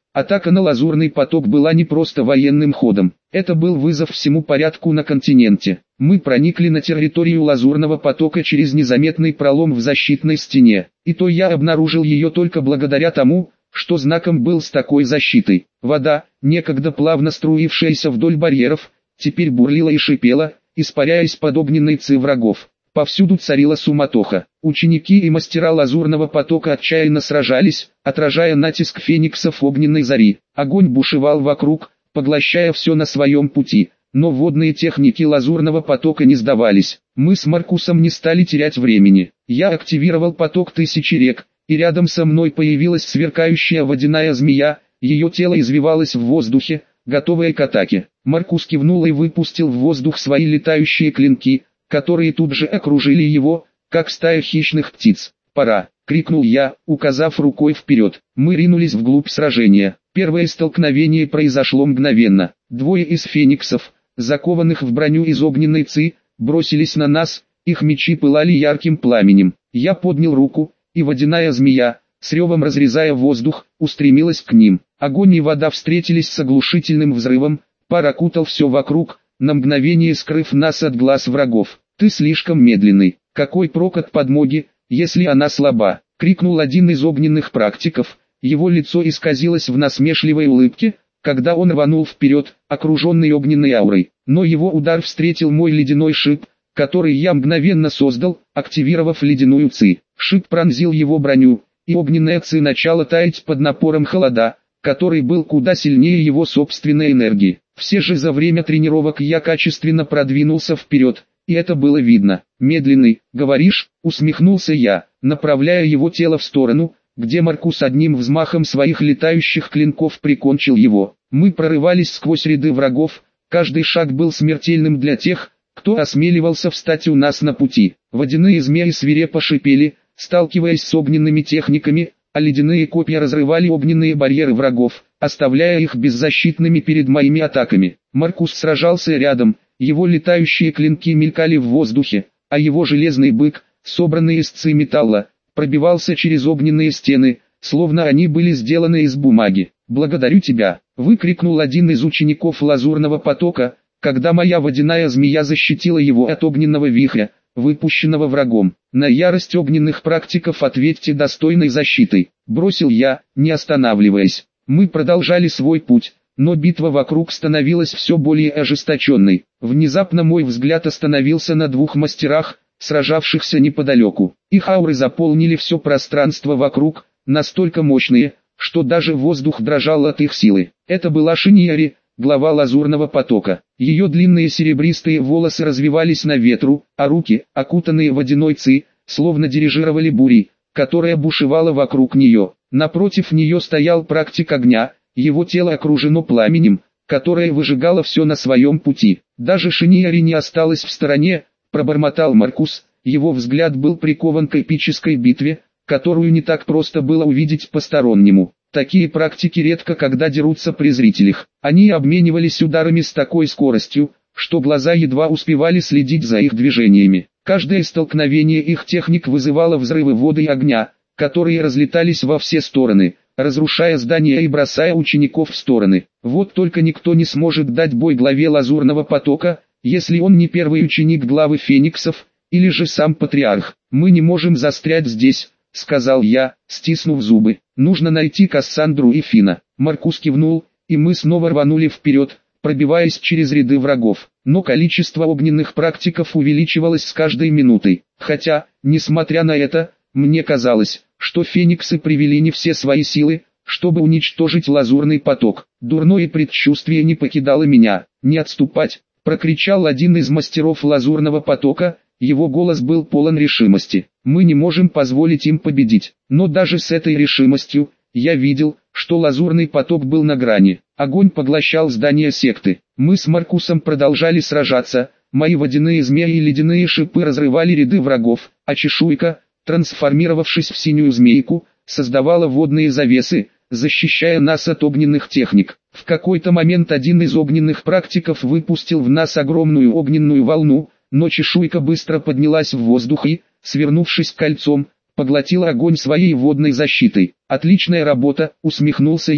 Атака на лазурный поток была не просто военным ходом. Это был вызов всему порядку на континенте. Мы проникли на территорию лазурного потока через незаметный пролом в защитной стене. И то я обнаружил ее только благодаря тому, что знаком был с такой защитой. Вода, некогда плавно струившаяся вдоль барьеров, теперь бурлила и шипела, испаряясь под огненной ци врагов. Повсюду царила суматоха. Ученики и мастера лазурного потока отчаянно сражались, отражая натиск фениксов огненной зари. Огонь бушевал вокруг, поглощая все на своем пути. Но водные техники лазурного потока не сдавались. Мы с Маркусом не стали терять времени. Я активировал поток тысячи рек, и рядом со мной появилась сверкающая водяная змея, ее тело извивалось в воздухе, готовое к атаке. Маркус кивнул и выпустил в воздух свои летающие клинки, которые тут же окружили его, как стая хищных птиц. «Пора!» — крикнул я, указав рукой вперед. Мы ринулись вглубь сражения. Первое столкновение произошло мгновенно. Двое из фениксов, закованных в броню из огненной ци, бросились на нас, их мечи пылали ярким пламенем. Я поднял руку, и водяная змея, с ревом разрезая воздух, устремилась к ним. Огонь и вода встретились с оглушительным взрывом, пар окутал все вокруг, на мгновение скрыв нас от глаз врагов. «Ты слишком медленный, какой прок от подмоги, если она слаба?» — крикнул один из огненных практиков. Его лицо исказилось в насмешливой улыбке, когда он рванул вперед, окруженный огненной аурой. Но его удар встретил мой ледяной шип, который я мгновенно создал, активировав ледяную ци. Шип пронзил его броню, и огненная ци начала таять под напором холода, который был куда сильнее его собственной энергии. Все же за время тренировок я качественно продвинулся вперед, и это было видно. «Медленный, говоришь?» — усмехнулся я, направляя его тело в сторону, где Маркус одним взмахом своих летающих клинков прикончил его. Мы прорывались сквозь ряды врагов, каждый шаг был смертельным для тех, кто осмеливался встать у нас на пути. Водяные змеи свирепо шипели, сталкиваясь с огненными техниками, а ледяные копья разрывали огненные барьеры врагов, оставляя их беззащитными перед моими атаками. Маркус сражался рядом, его летающие клинки мелькали в воздухе, а его железный бык, собранный из ци металла, пробивался через огненные стены, словно они были сделаны из бумаги. «Благодарю тебя!» — выкрикнул один из учеников лазурного потока, когда моя водяная змея защитила его от огненного вихря, выпущенного врагом. «На ярость огненных практиков ответьте достойной защитой», — бросил я, не останавливаясь. Мы продолжали свой путь, но битва вокруг становилась все более ожесточенной. Внезапно мой взгляд остановился на двух мастерах, сражавшихся неподалеку. Их ауры заполнили все пространство вокруг, настолько мощные, что даже воздух дрожал от их силы. Это была Шиньяри, глава лазурного потока. Ее длинные серебристые волосы развивались на ветру, а руки, окутанные водяной ци, словно дирижировали бурей, которая бушевала вокруг нее. Напротив нее стоял практик огня, его тело окружено пламенем, которое выжигало все на своем пути. Даже Шиньяри не осталась в стороне, пробормотал Маркус, его взгляд был прикован к эпической битве, которую не так просто было увидеть постороннему. Такие практики редко когда дерутся при зрителях. Они обменивались ударами с такой скоростью, что глаза едва успевали следить за их движениями. Каждое столкновение их техник вызывало взрывы воды и огня, которые разлетались во все стороны, разрушая здания и бросая учеников в стороны. Вот только никто не сможет дать бой главе лазурного потока, если он не первый ученик главы фениксов, или же сам патриарх. «Мы не можем застрять здесь», — сказал я, стиснув зубы. «Нужно найти Кассандру и Фина». Маркус кивнул, и мы снова рванули вперед, пробиваясь через ряды врагов. Но количество огненных практиков увеличивалось с каждой минутой. Хотя, несмотря на это, мне казалось, что фениксы привели не все свои силы, чтобы уничтожить лазурный поток. Дурное предчувствие не покидало меня. «Не отступать!» — прокричал один из мастеров лазурного потока. Его голос был полон решимости. «Мы не можем позволить им победить». Но даже с этой решимостью, я видел, что лазурный поток был на грани. Огонь поглощал здания секты. Мы с Маркусом продолжали сражаться, мои водяные змеи и ледяные шипы разрывали ряды врагов, а чешуйка, трансформировавшись в синюю змейку, создавала водные завесы, защищая нас от огненных техник. В какой-то момент один из огненных практиков выпустил в нас огромную огненную волну, но чешуйка быстро поднялась в воздух и, свернувшись кольцом, поглотила огонь своей водной защитой. «Отличная работа», — усмехнулся я,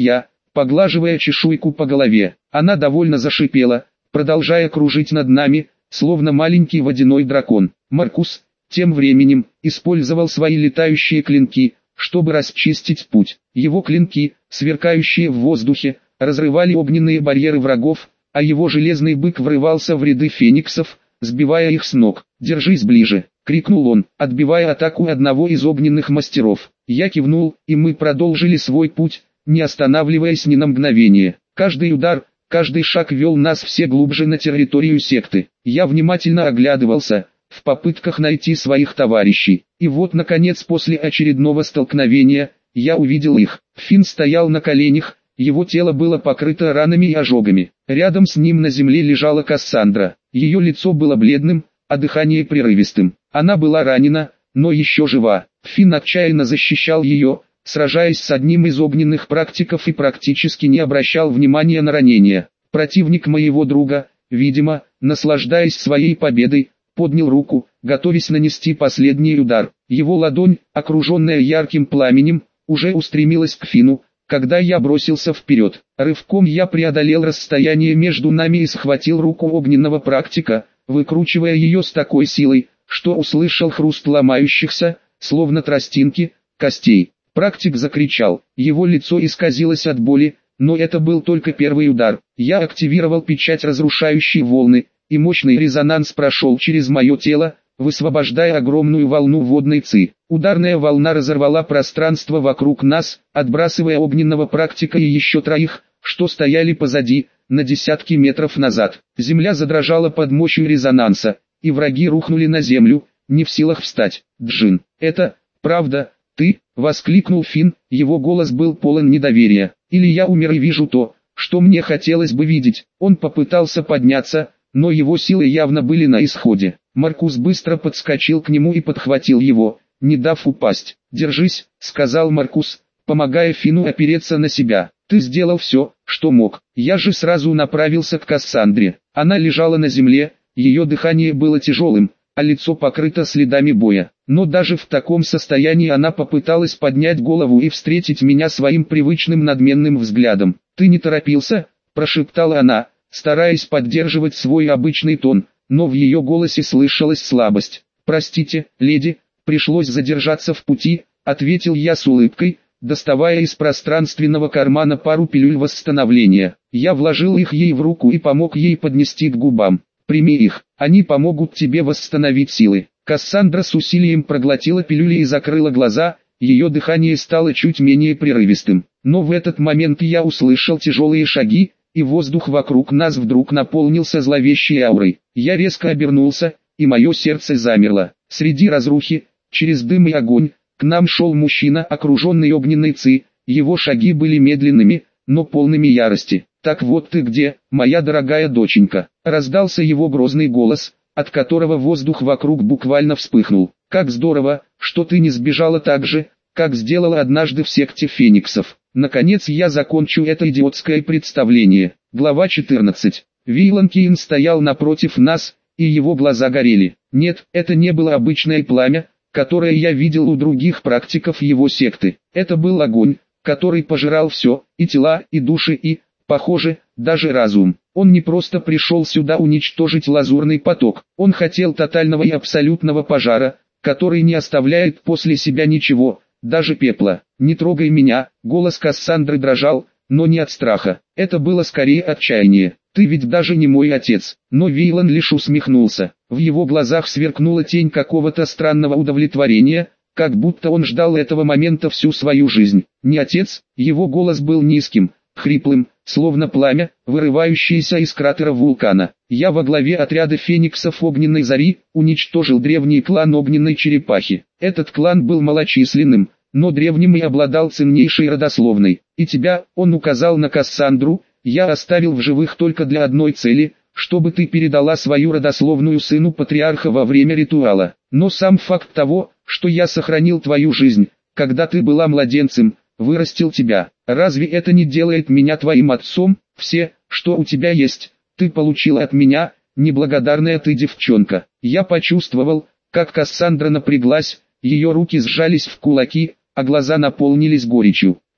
поглаживая чешуйку по голове. Она довольно зашипела, продолжая кружить над нами, словно маленький водяной дракон. Маркус, тем временем, использовал свои летающие клинки, чтобы расчистить путь. Его клинки, сверкающие в воздухе, разрывали огненные барьеры врагов, а его железный бык врывался в ряды фениксов, сбивая их с ног. «Держись ближе!» — крикнул он, отбивая атаку одного из огненных мастеров. Я кивнул, и мы продолжили свой путь, не останавливаясь ни на мгновение. Каждый удар, каждый шаг вел нас все глубже на территорию секты. Я внимательно оглядывался, в попытках найти своих товарищей. И вот, наконец, после очередного столкновения, я увидел их. Финн стоял на коленях, его тело было покрыто ранами и ожогами. Рядом с ним на земле лежала Кассандра. Ее лицо было бледным, а дыхание прерывистым. Она была ранена, но еще жива. Финн отчаянно защищал ее, сражаясь с одним из огненных практиков и практически не обращал внимания на ранения. Противник моего друга, видимо, наслаждаясь своей победой, поднял руку, готовясь нанести последний удар. Его ладонь, окруженная ярким пламенем, уже устремилась к Финну, когда я бросился вперед. Рывком я преодолел расстояние между нами и схватил руку огненного практика, выкручивая ее с такой силой, что услышал хруст ломающихся, словно тростинки, костей. Практик закричал, его лицо исказилось от боли, но это был только первый удар. Я активировал печать разрушающей волны, и мощный резонанс прошел через мое тело, высвобождая огромную волну водной ци. Ударная волна разорвала пространство вокруг нас, отбрасывая огненного практика и еще троих, что стояли позади, на десятки метров назад. Земля задрожала под мощью резонанса, и враги рухнули на землю, не в силах встать. «Джин, это, правда, ты?» — воскликнул Финн, его голос был полон недоверия. «Или я умер и вижу то, что мне хотелось бы видеть?» Он попытался подняться, но его силы явно были на исходе. Маркус быстро подскочил к нему и подхватил его, не дав упасть. «Держись», — сказал Маркус, помогая Финну опереться на себя. «Ты сделал все, что мог. Я же сразу направился к Кассандре». Она лежала на земле, ее дыхание было тяжелым, а лицо покрыто следами боя. Но даже в таком состоянии она попыталась поднять голову и встретить меня своим привычным надменным взглядом. «Ты не торопился?» – прошептала она, стараясь поддерживать свой обычный тон, но в ее голосе слышалась слабость. «Простите, леди, пришлось задержаться в пути», — ответил я с улыбкой, доставая из пространственного кармана пару пилюль восстановления. Я вложил их ей в руку и помог ей поднести к губам. «Прими их, они помогут тебе восстановить силы». Кассандра с усилием проглотила пилюли и закрыла глаза, ее дыхание стало чуть менее прерывистым. Но в этот момент я услышал тяжелые шаги, и воздух вокруг нас вдруг наполнился зловещей аурой. Я резко обернулся, и мое сердце замерло. Среди разрухи, через дым и огонь, к нам шел мужчина, окруженный огненной ци, его шаги были медленными, но полными ярости. «Так вот ты где, моя дорогая доченька!» Раздался его грозный голос, от которого воздух вокруг буквально вспыхнул. «Как здорово, что ты не сбежала так же, как сделала однажды в секте фениксов. Наконец я закончу это идиотское представление». Глава 14. Вейлон Кейн стоял напротив нас, и его глаза горели. Нет, это не было обычное пламя, которое я видел у других практиков его секты. Это был огонь, который пожирал все, и тела, и души, и, похоже, даже разум. Он не просто пришел сюда уничтожить лазурный поток, он хотел тотального и абсолютного пожара, который не оставляет после себя ничего, даже пепла. «Не трогай меня», голос Кассандры дрожал, но не от страха, это было скорее отчаяние. «Ты ведь даже не мой отец». Но Вейлон лишь усмехнулся. В его глазах сверкнула тень какого-то странного удовлетворения, как будто он ждал этого момента всю свою жизнь. «Не отец?» Его голос был низким, хриплым, словно пламя, вырывающееся из кратера вулкана. «Я во главе отряда фениксов Огненной Зари, уничтожил древний клан Огненной Черепахи. Этот клан был малочисленным, но древним и обладал ценнейшей родословной. И тебя», он указал на Кассандру, «я оставил в живых только для одной цели, чтобы ты передала свою родословную сыну патриарха во время ритуала. Но сам факт того, что я сохранил твою жизнь, когда ты была младенцем, вырастил тебя. Разве это не делает меня твоим отцом? Все, что у тебя есть, ты получила от меня, неблагодарная ты девчонка». Я почувствовал, как Кассандра напряглась, ее руки сжались в кулаки, а глаза наполнились горечью.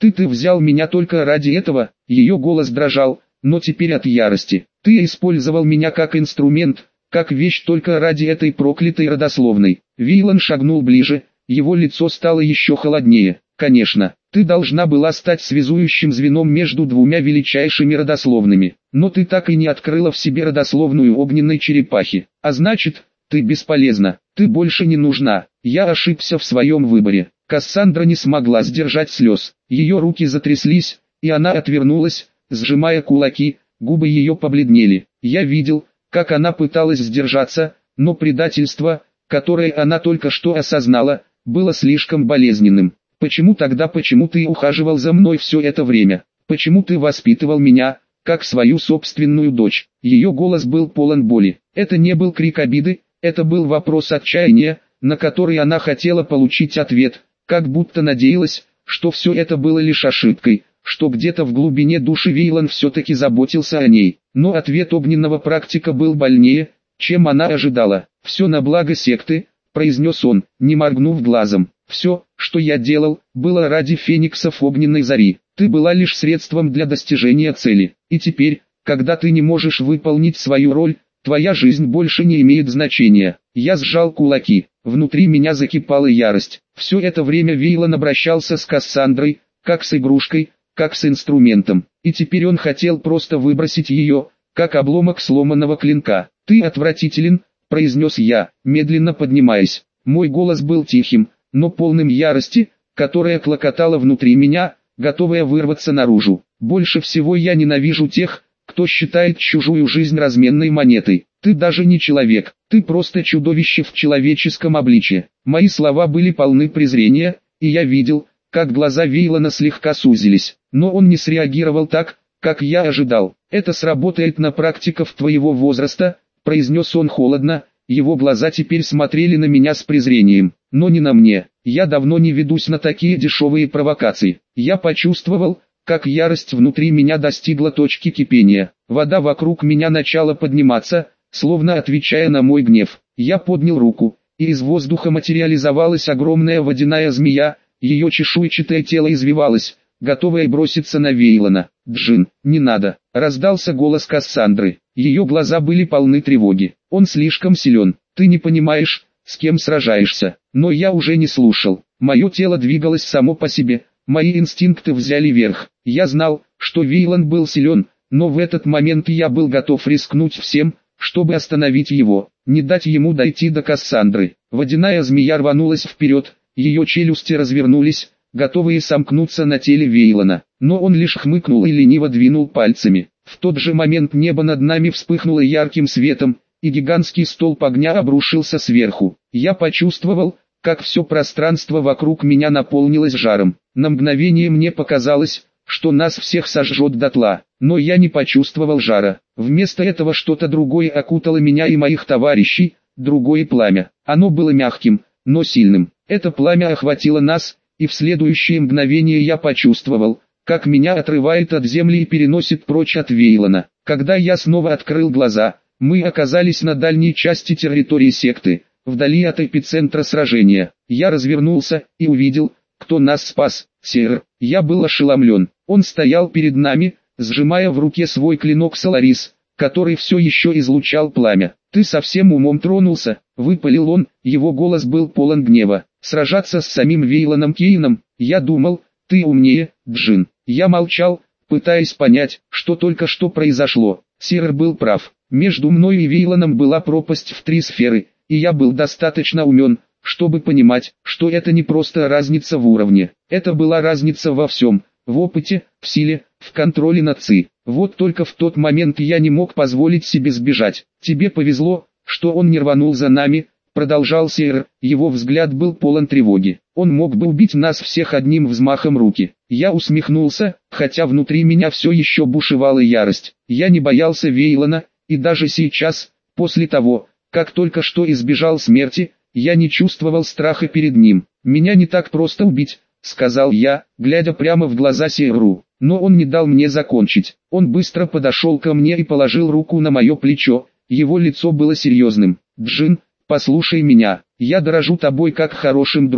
Ты взял меня только ради этого. Ее голос дрожал, но теперь от ярости. Ты использовал меня как инструмент, как вещь только ради этой проклятой родословной. Вейлон шагнул ближе, его лицо стало еще холоднее. Конечно, ты должна была стать связующим звеном между двумя величайшими родословными, но ты так и не открыла в себе родословную огненной черепахи. А значит, ты бесполезна, ты больше не нужна. Я ошибся в своем выборе. Кассандра не смогла сдержать слез. Ее руки затряслись, и она отвернулась, сжимая кулаки, губы ее побледнели. Я видел, как она пыталась сдержаться, но предательство, которое она только что осознала, было слишком болезненным. Почему ты ухаживал за мной все это время? Почему ты воспитывал меня, как свою собственную дочь? Ее голос был полон боли. Это не был крик обиды, это был вопрос отчаяния, на который она хотела получить ответ, как будто надеялась, что все это было лишь ошибкой, что где-то в глубине души Вейлон все-таки заботился о ней. Но ответ огненного практика был больнее, чем она ожидала. «Все на благо секты», — произнес он, не моргнув глазом. «Все, что я делал, было ради фениксов огненной зари. Ты была лишь средством для достижения цели. И теперь, когда ты не можешь выполнить свою роль, твоя жизнь больше не имеет значения». Я сжал кулаки, внутри меня закипала ярость. Все это время Вейлон обращался с Кассандрой, как с игрушкой, как с инструментом. И теперь он хотел просто выбросить ее, как обломок сломанного клинка. «Ты отвратителен», — произнес я, медленно поднимаясь. Мой голос был тихим, но полным ярости, которая клокотала внутри меня, готовая вырваться наружу. Больше всего я ненавижу тех, кто считает чужую жизнь разменной монетой. Ты даже не человек, ты просто чудовище в человеческом обличье. Мои слова были полны презрения, и я видел, как глаза Вейлона слегка сузились. Но он не среагировал так, как я ожидал. «Это сработает на практиков твоего возраста», — произнес он холодно. Его глаза теперь смотрели на меня с презрением, но не на мне. Я давно не ведусь на такие дешевые провокации. Я почувствовал, как ярость внутри меня достигла точки кипения. Вода вокруг меня начала подниматься, словно отвечая на мой гнев. Я поднял руку, и из воздуха материализовалась огромная водяная змея, ее чешуйчатое тело извивалось, готовое броситься на Вейлона. «Джин, не надо!» — раздался голос Кассандры. Ее глаза были полны тревоги. «Он слишком силен, ты не понимаешь, с кем сражаешься». Но я уже не слушал. Мое тело двигалось само по себе, мои инстинкты взяли верх. Я знал, что Вейлон был силен, но в этот момент я был готов рискнуть всем, чтобы остановить его, не дать ему дойти до Кассандры. Водяная змея рванулась вперед, ее челюсти развернулись, готовые сомкнуться на теле Вейлона. Но он лишь хмыкнул и лениво двинул пальцами. В тот же момент небо над нами вспыхнуло ярким светом, и гигантский столб огня обрушился сверху. Я почувствовал, как все пространство вокруг меня наполнилось жаром. На мгновение мне показалось, что нас всех сожжет дотла, но я не почувствовал жара. Вместо этого что-то другое окутало меня и моих товарищей, другое пламя. Оно было мягким, но сильным. Это пламя охватило нас, и в следующее мгновение я почувствовал, как меня отрывает от земли и переносит прочь от Вейлона. Когда я снова открыл глаза, мы оказались на дальней части территории секты, вдали от эпицентра сражения. Я развернулся и увидел, кто нас спас. Сир. Я был ошеломлен. Он стоял перед нами, сжимая в руке свой клинок Соларис, который все еще излучал пламя. «Ты совсем умом тронулся», — выпалил он, его голос был полон гнева. «Сражаться с самим Вейлоном Кейном, я думал, ты умнее, Джин». Я молчал, пытаясь понять, что только что произошло. Сир был прав. Между мной и Вейлоном была пропасть в 3 сферы, и я был достаточно умен, чтобы понимать, что это не просто разница в уровне. Это была разница во всем, в опыте, в силе, в контроле над Ци. Вот только в тот момент я не мог позволить себе сбежать. «Тебе повезло, что он не рванул за нами», — продолжал Сир, его взгляд был полон тревоги. «Он мог бы убить нас всех одним взмахом руки». Я усмехнулся, хотя внутри меня все еще бушевала ярость. Я не боялся Вейлона, и даже сейчас, после того, как только что избежал смерти, я не чувствовал страха перед ним. «Меня не так просто убить», — сказал я, глядя прямо в глаза Сиру. Но он не дал мне закончить. Он быстро подошел ко мне и положил руку на мое плечо. Его лицо было серьезным. «Джин, послушай меня, я дорожу тобой как хорошим другом.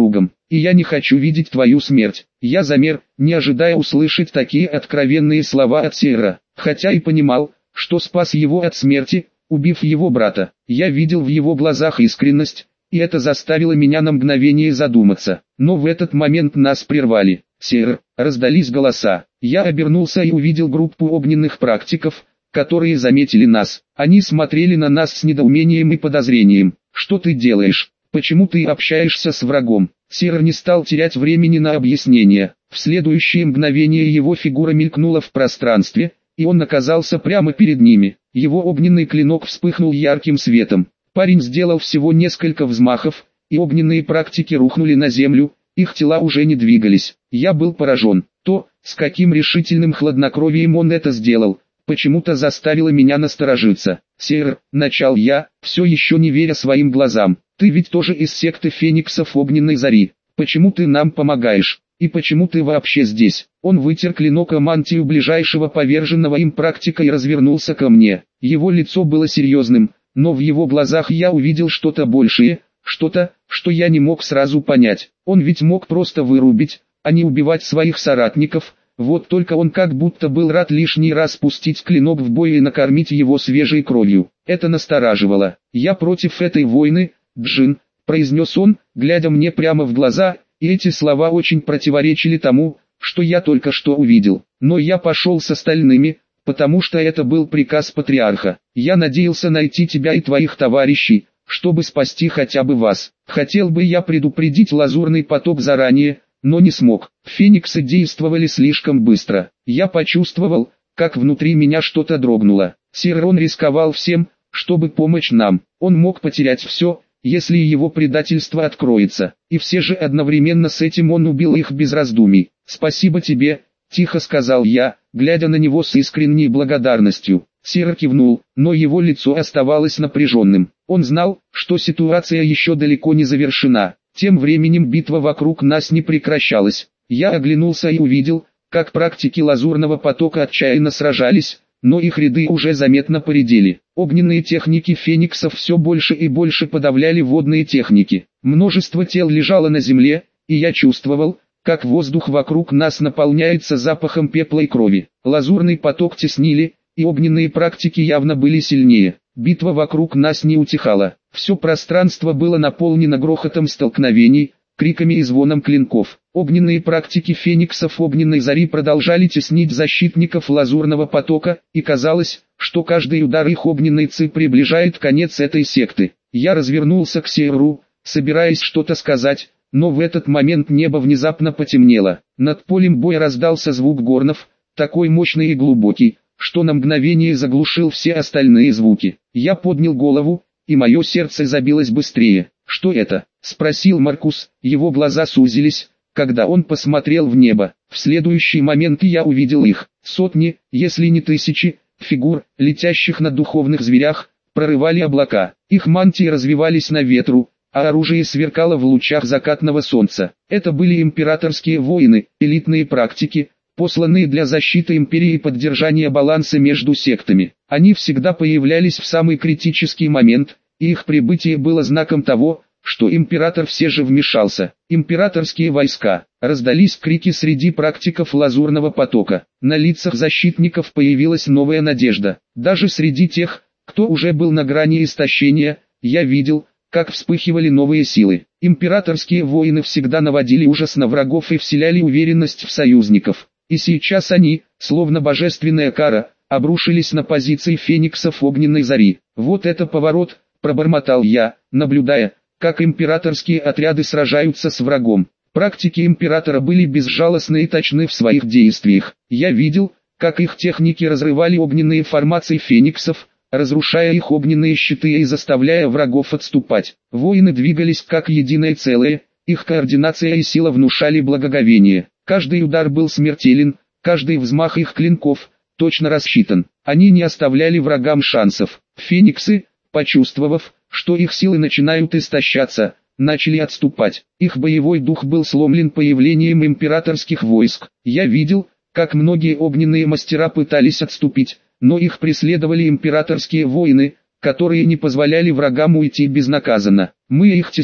и я не хочу видеть твою смерть. Я замер, не ожидая услышать такие откровенные слова от Сейра, хотя и понимал, что спас его от смерти, убив его брата. Я видел в его глазах искренность, и это заставило меня на мгновение задуматься. Но в этот момент нас прервали. «Сейр!» — раздались голоса. Я обернулся и увидел группу огненных практиков, которые заметили нас. Они смотрели на нас с недоумением и подозрением. «Что ты делаешь? Почему ты общаешься с врагом?» Сейр не стал терять времени на объяснение. В следующее мгновение его фигура мелькнула в пространстве, и он оказался прямо перед ними. Его огненный клинок вспыхнул ярким светом. Парень сделал всего несколько взмахов, и огненные практики рухнули на землю, их тела уже не двигались. Я был поражен. То, с каким решительным хладнокровием он это сделал, почему-то заставило меня насторожиться. «Сейр», — начал я, все еще не веря своим глазам, — «ты ведь тоже из секты фениксов Огненной Зари. Почему ты нам помогаешь? И почему ты вообще здесь?» Он вытер клинок о мантию ближайшего поверженного им практика и развернулся ко мне. Его лицо было серьезным, но в его глазах я увидел что-то большее, что-то, что я не мог сразу понять. Он ведь мог просто вырубить, а не убивать своих соратников. Вот только он как будто был рад лишний раз пустить клинок в бой и накормить его свежей кровью. Это настораживало. «Я против этой войны, Джин», — произнес он, глядя мне прямо в глаза, и эти слова очень противоречили тому, что я только что увидел. Но я пошел с остальными, потому что это был приказ патриарха. Я надеялся найти тебя и твоих товарищей, чтобы спасти хотя бы вас. Хотел бы я предупредить лазурный поток заранее, но не смог. Фениксы действовали слишком быстро. Я почувствовал, как внутри меня что-то дрогнуло. Сейр рисковал всем, чтобы помочь нам. Он мог потерять все, если его предательство откроется. И все же одновременно с этим он убил их без раздумий. «Спасибо тебе», — тихо сказал я, глядя на него с искренней благодарностью. Сейр кивнул, но его лицо оставалось напряженным. Он знал, что ситуация еще далеко не завершена. Тем временем битва вокруг нас не прекращалась. Я оглянулся и увидел, как практики лазурного потока отчаянно сражались, но их ряды уже заметно поредели. Огненные техники фениксов все больше и больше подавляли водные техники. Множество тел лежало на земле, и я чувствовал, как воздух вокруг нас наполняется запахом пепла и крови. Лазурный поток теснили, и огненные практики явно были сильнее. Битва вокруг нас не утихала. Все пространство было наполнено грохотом столкновений, криками и звоном клинков. Огненные практики фениксов Огненной Зари продолжали теснить защитников лазурного потока, и казалось, что каждый удар их огненной ци приближает конец этой секты. Я развернулся к Сейру, собираясь что-то сказать, но в этот момент небо внезапно потемнело. Над полем боя раздался звук горнов, такой мощный и глубокий, что на мгновение заглушил все остальные звуки. Я поднял голову, и мое сердце забилось быстрее. «Что это?» — спросил Маркус, его глаза сузились, когда он посмотрел в небо. В следующий момент я увидел их, сотни, если не тысячи, фигур, летящих на духовных зверях, прорывали облака. Их мантии развивались на ветру, а оружие сверкало в лучах закатного солнца. Это были императорские воины, элитные практики, посланные для защиты империи и поддержания баланса между сектами. Они всегда появлялись в самый критический момент, и их прибытие было знаком того, что император все же вмешался. Императорские войска. Раздались крики среди практиков лазурного потока. На лицах защитников появилась новая надежда. Даже среди тех, кто уже был на грани истощения, я видел, как вспыхивали новые силы. Императорские воины всегда наводили ужас на врагов и вселяли уверенность в союзников. И сейчас они, словно божественная кара, обрушились на позиции фениксов Огненной Зари. «Вот это поворот», — пробормотал я, наблюдая, как императорские отряды сражаются с врагом. Практики императора были безжалостны и точны в своих действиях. Я видел, как их техники разрывали огненные формации фениксов, разрушая их огненные щиты и заставляя врагов отступать. Воины двигались как единое целое, их координация и сила внушали благоговение. Каждый удар был смертелен, каждый взмах их клинков точно рассчитан. Они не оставляли врагам шансов. Фениксы, почувствовав, что их силы начинают истощаться, начали отступать. Их боевой дух был сломлен появлением императорских войск. Я видел, как многие огненные мастера пытались отступить, но их преследовали императорские воины, которые не позволяли врагам уйти безнаказанно. «Мы их тесним»,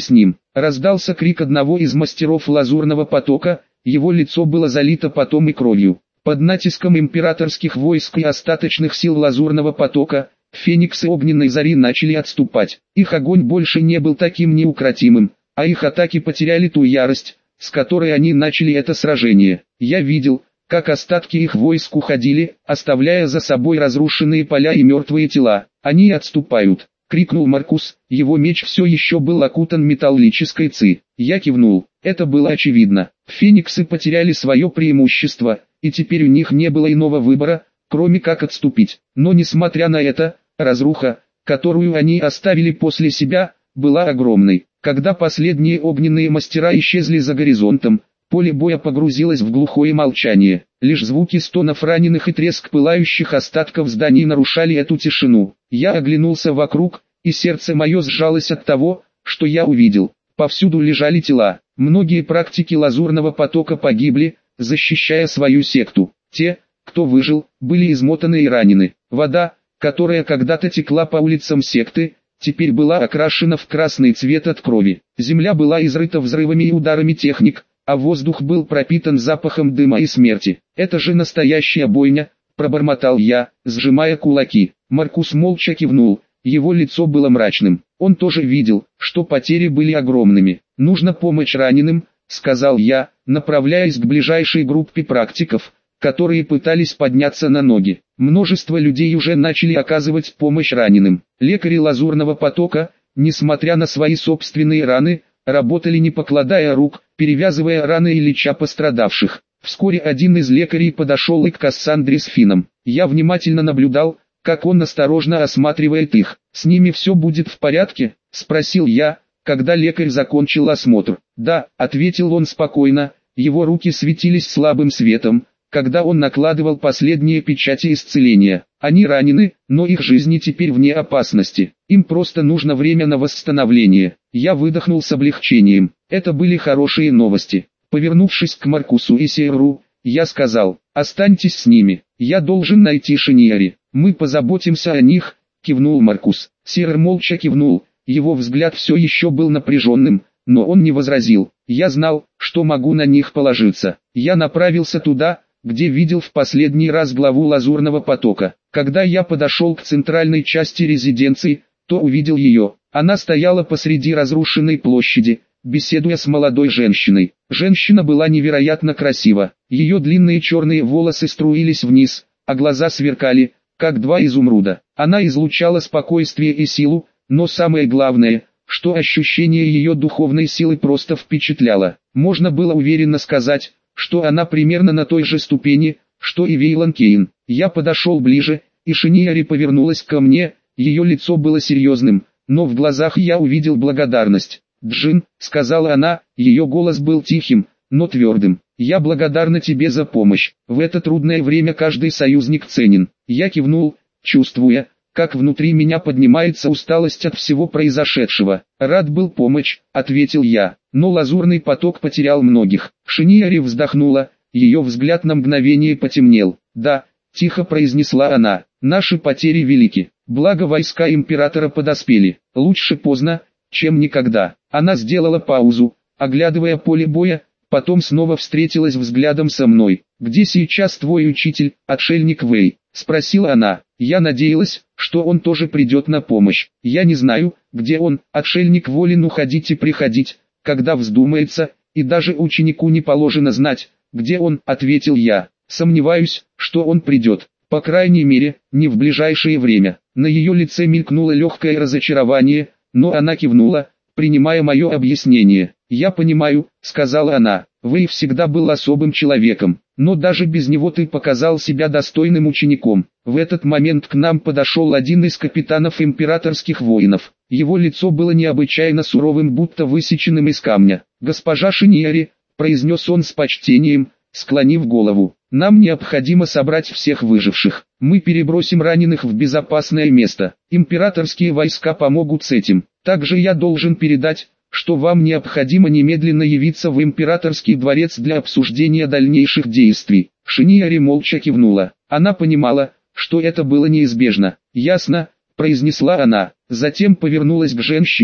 Раздался крик одного из мастеров лазурного потока, его лицо было залито потом и кровью. Под натиском императорских войск и остаточных сил лазурного потока, фениксы огненной зари начали отступать. Их огонь больше не был таким неукротимым, а их атаки потеряли ту ярость, с которой они начали это сражение. Я видел, как остатки их войск уходили, оставляя за собой разрушенные поля и мертвые тела. «Они отступают!» — крикнул Маркус, его меч все еще был окутан металлической ци. Я кивнул, это было очевидно. Фениксы потеряли свое преимущество, и теперь у них не было иного выбора, кроме как отступить. Но несмотря на это, разруха, которую они оставили после себя, была огромной. Когда последние огненные мастера исчезли за горизонтом, поле боя погрузилось в глухое молчание. Лишь звуки стонов раненых и треск пылающих остатков зданий нарушали эту тишину. Я оглянулся вокруг, и сердце мое сжалось от того, что я увидел. Повсюду лежали тела. Многие практики лазурного потока погибли, защищая свою секту. Те, кто выжил, были измотаны и ранены. Вода, которая когда-то текла по улицам секты, теперь была окрашена в красный цвет от крови. Земля была изрыта взрывами и ударами техник, а воздух был пропитан запахом дыма и смерти. «Это же настоящая бойня», — пробормотал я, сжимая кулаки. Маркус молча кивнул, его лицо было мрачным. Он тоже видел, что потери были огромными. «Нужно помочь раненым», — сказал я, направляясь к ближайшей группе практиков, которые пытались подняться на ноги. Множество людей уже начали оказывать помощь раненым. Лекари лазурного потока, несмотря на свои собственные раны, работали не покладая рук, перевязывая раны и леча пострадавших. Вскоре один из лекарей подошел и к Кассандре с Фином. Я внимательно наблюдал, как он осторожно осматривает их. «С ними все будет в порядке?» — спросил я, когда лекарь закончил осмотр. «Да», — ответил он спокойно, его руки светились слабым светом, когда он накладывал последние печати исцеления. «Они ранены, но их жизни теперь вне опасности. Им просто нужно время на восстановление». Я выдохнул с облегчением. Это были хорошие новости. Повернувшись к Маркусу и Сейру, я сказал: «Останьтесь с ними. Я должен найти Шиньяри. Мы позаботимся о них», — кивнул Маркус. Сейр молча кивнул, его взгляд все еще был напряженным, но он не возразил. Я знал, что могу на них положиться. Я направился туда, где видел в последний раз главу лазурного потока. Когда я подошел к центральной части резиденции, то увидел ее. Она стояла посреди разрушенной площади, беседуя с молодой женщиной. Женщина была невероятно красива. Ее длинные черные волосы струились вниз, а глаза сверкали, как два изумруда. Она излучала спокойствие и силу, но самое главное, что ощущение ее духовной силы просто впечатляло. Можно было уверенно сказать, что она примерно на той же ступени, что и Вейлан Кейн. Я подошел ближе, и Шиньяри повернулась ко мне, ее лицо было серьезным, но в глазах я увидел благодарность. «Джин», — сказала она, ее голос был тихим, но твердым, — «я благодарна тебе за помощь. В это трудное время каждый союзник ценен». Я кивнул, чувствуя, как внутри меня поднимается усталость от всего произошедшего. «Рад был помочь», — ответил я, — «но лазурный поток потерял многих». Шиньяри вздохнула, ее взгляд на мгновение потемнел. «Да», — тихо произнесла она, — «наши потери велики. Благо войска императора подоспели. Лучше поздно, чем никогда». Она сделала паузу, оглядывая поле боя, потом снова встретилась взглядом со мной. «Где сейчас твой учитель, отшельник Вэй?» — спросила она. Я надеялась, что он тоже придет на помощь. «Я не знаю, где он, отшельник волен уходить и приходить, когда вздумается, и даже ученику не положено знать, где он», — ответил я. «Сомневаюсь, что он придет, по крайней мере, не в ближайшее время». На ее лице мелькнуло легкое разочарование, но она кивнула, принимая мое объяснение. «Я понимаю», — сказала она, — «Вэй всегда был особым человеком, но даже без него ты показал себя достойным учеником». В этот момент к нам подошел один из капитанов императорских воинов. Его лицо было необычайно суровым, будто высеченным из камня. «Госпожа Шиньяри», — произнес он с почтением, склонив голову, — «нам необходимо собрать всех выживших. Мы перебросим раненых в безопасное место. Императорские войска помогут с этим. Также я должен передать, что вам необходимо немедленно явиться в императорский дворец для обсуждения дальнейших действий». Шиньяри молча кивнула. Она понимала, что это было неизбежно. «Ясно», — произнесла она, затем повернулась к женщине,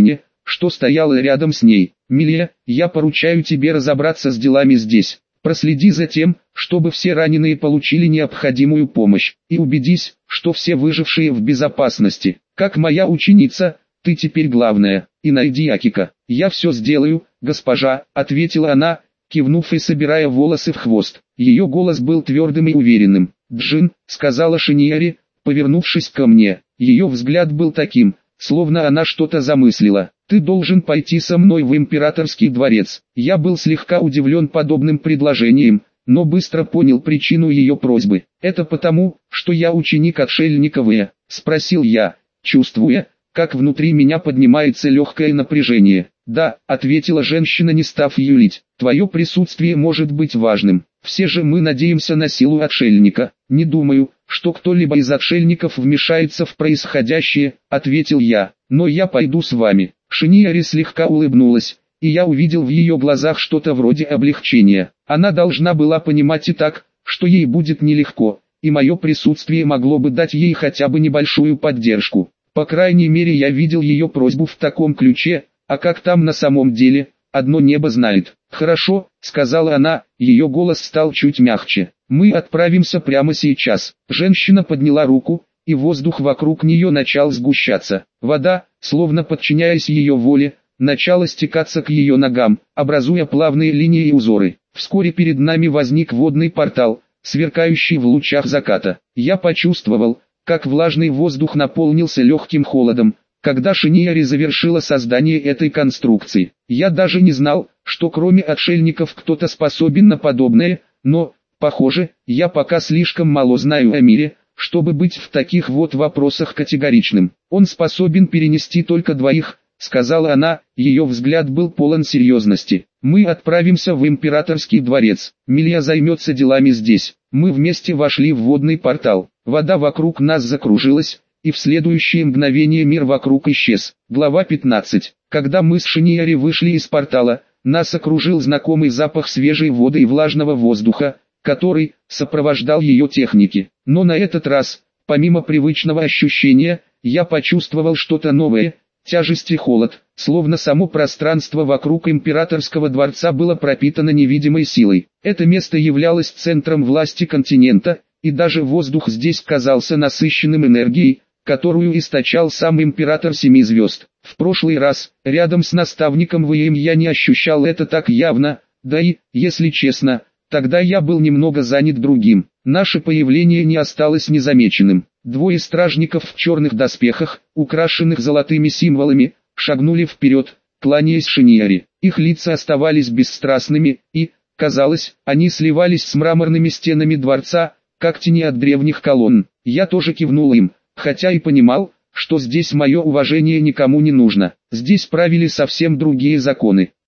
что стояла рядом с ней. «Милия, я поручаю тебе разобраться с делами здесь. Проследи за тем, чтобы все раненые получили необходимую помощь, и убедись, что все выжившие в безопасности. Как моя ученица, ты теперь главная, и найди Акика». «Я все сделаю, госпожа», — ответила она, кивнув и собирая волосы в хвост. Ее голос был твердым и уверенным. «Джин», — сказала Шиньяри, повернувшись ко мне. Ее взгляд был таким, словно она что-то замыслила. «Ты должен пойти со мной в императорский дворец». Я был слегка удивлен подобным предложением, но быстро понял причину ее просьбы. «Это потому, что я ученик отшельника В?» — спросил я, чувствуя, как внутри меня поднимается легкое напряжение. «Да», — ответила женщина, не став юлить, — «твое присутствие может быть важным. Все же мы надеемся на силу отшельника». «Не думаю, что кто-либо из отшельников вмешается в происходящее», — ответил я, — «но я пойду с вами». Шиньяри слегка улыбнулась, и я увидел в ее глазах что-то вроде облегчения. Она должна была понимать и так, что ей будет нелегко, и мое присутствие могло бы дать ей хотя бы небольшую поддержку. По крайней мере, я видел ее просьбу в таком ключе, а как там на самом деле, одно небо знает. «Хорошо», — сказала она, ее голос стал чуть мягче. «Мы отправимся прямо сейчас». Женщина подняла руку, и воздух вокруг нее начал сгущаться. Вода, словно подчиняясь ее воле, начала стекаться к ее ногам, образуя плавные линии и узоры. Вскоре перед нами возник водный портал, сверкающий в лучах заката. Я почувствовал, как влажный воздух наполнился легким холодом, когда Шиньяри завершила создание этой конструкции. Я даже не знал, что кроме отшельников кто-то способен на подобное, но, похоже, я пока слишком мало знаю о мире, чтобы быть в таких вот вопросах категоричным. «Он способен перенести только двоих», — сказала она, ее взгляд был полон серьезности. «Мы отправимся в императорский дворец. Милия займется делами здесь». Мы вместе вошли в водный портал. Вода вокруг нас закружилась, и в следующее мгновение мир вокруг исчез. Глава 15. Когда мы с Шиньяри вышли из портала, нас окружил знакомый запах свежей воды и влажного воздуха, который сопровождал ее техники. Но на этот раз, помимо привычного ощущения, я почувствовал что-то новое, тяжесть и холод, словно само пространство вокруг императорского дворца было пропитано невидимой силой. Это место являлось центром власти континента, и даже воздух здесь казался насыщенным энергией, которую источал сам император Семи Звезд. В прошлый раз, рядом с наставником ВМ я не ощущал это так явно, да и, если честно, тогда я был немного занят другим. Наше появление не осталось незамеченным. Двое стражников в черных доспехах, украшенных золотыми символами, шагнули вперед, кланяясь Шиньяри. Их лица оставались бесстрастными, и, казалось, они сливались с мраморными стенами дворца, как тени от древних колонн. Я тоже кивнул им, хотя и понимал, что здесь мое уважение никому не нужно. Здесь правили совсем другие законы.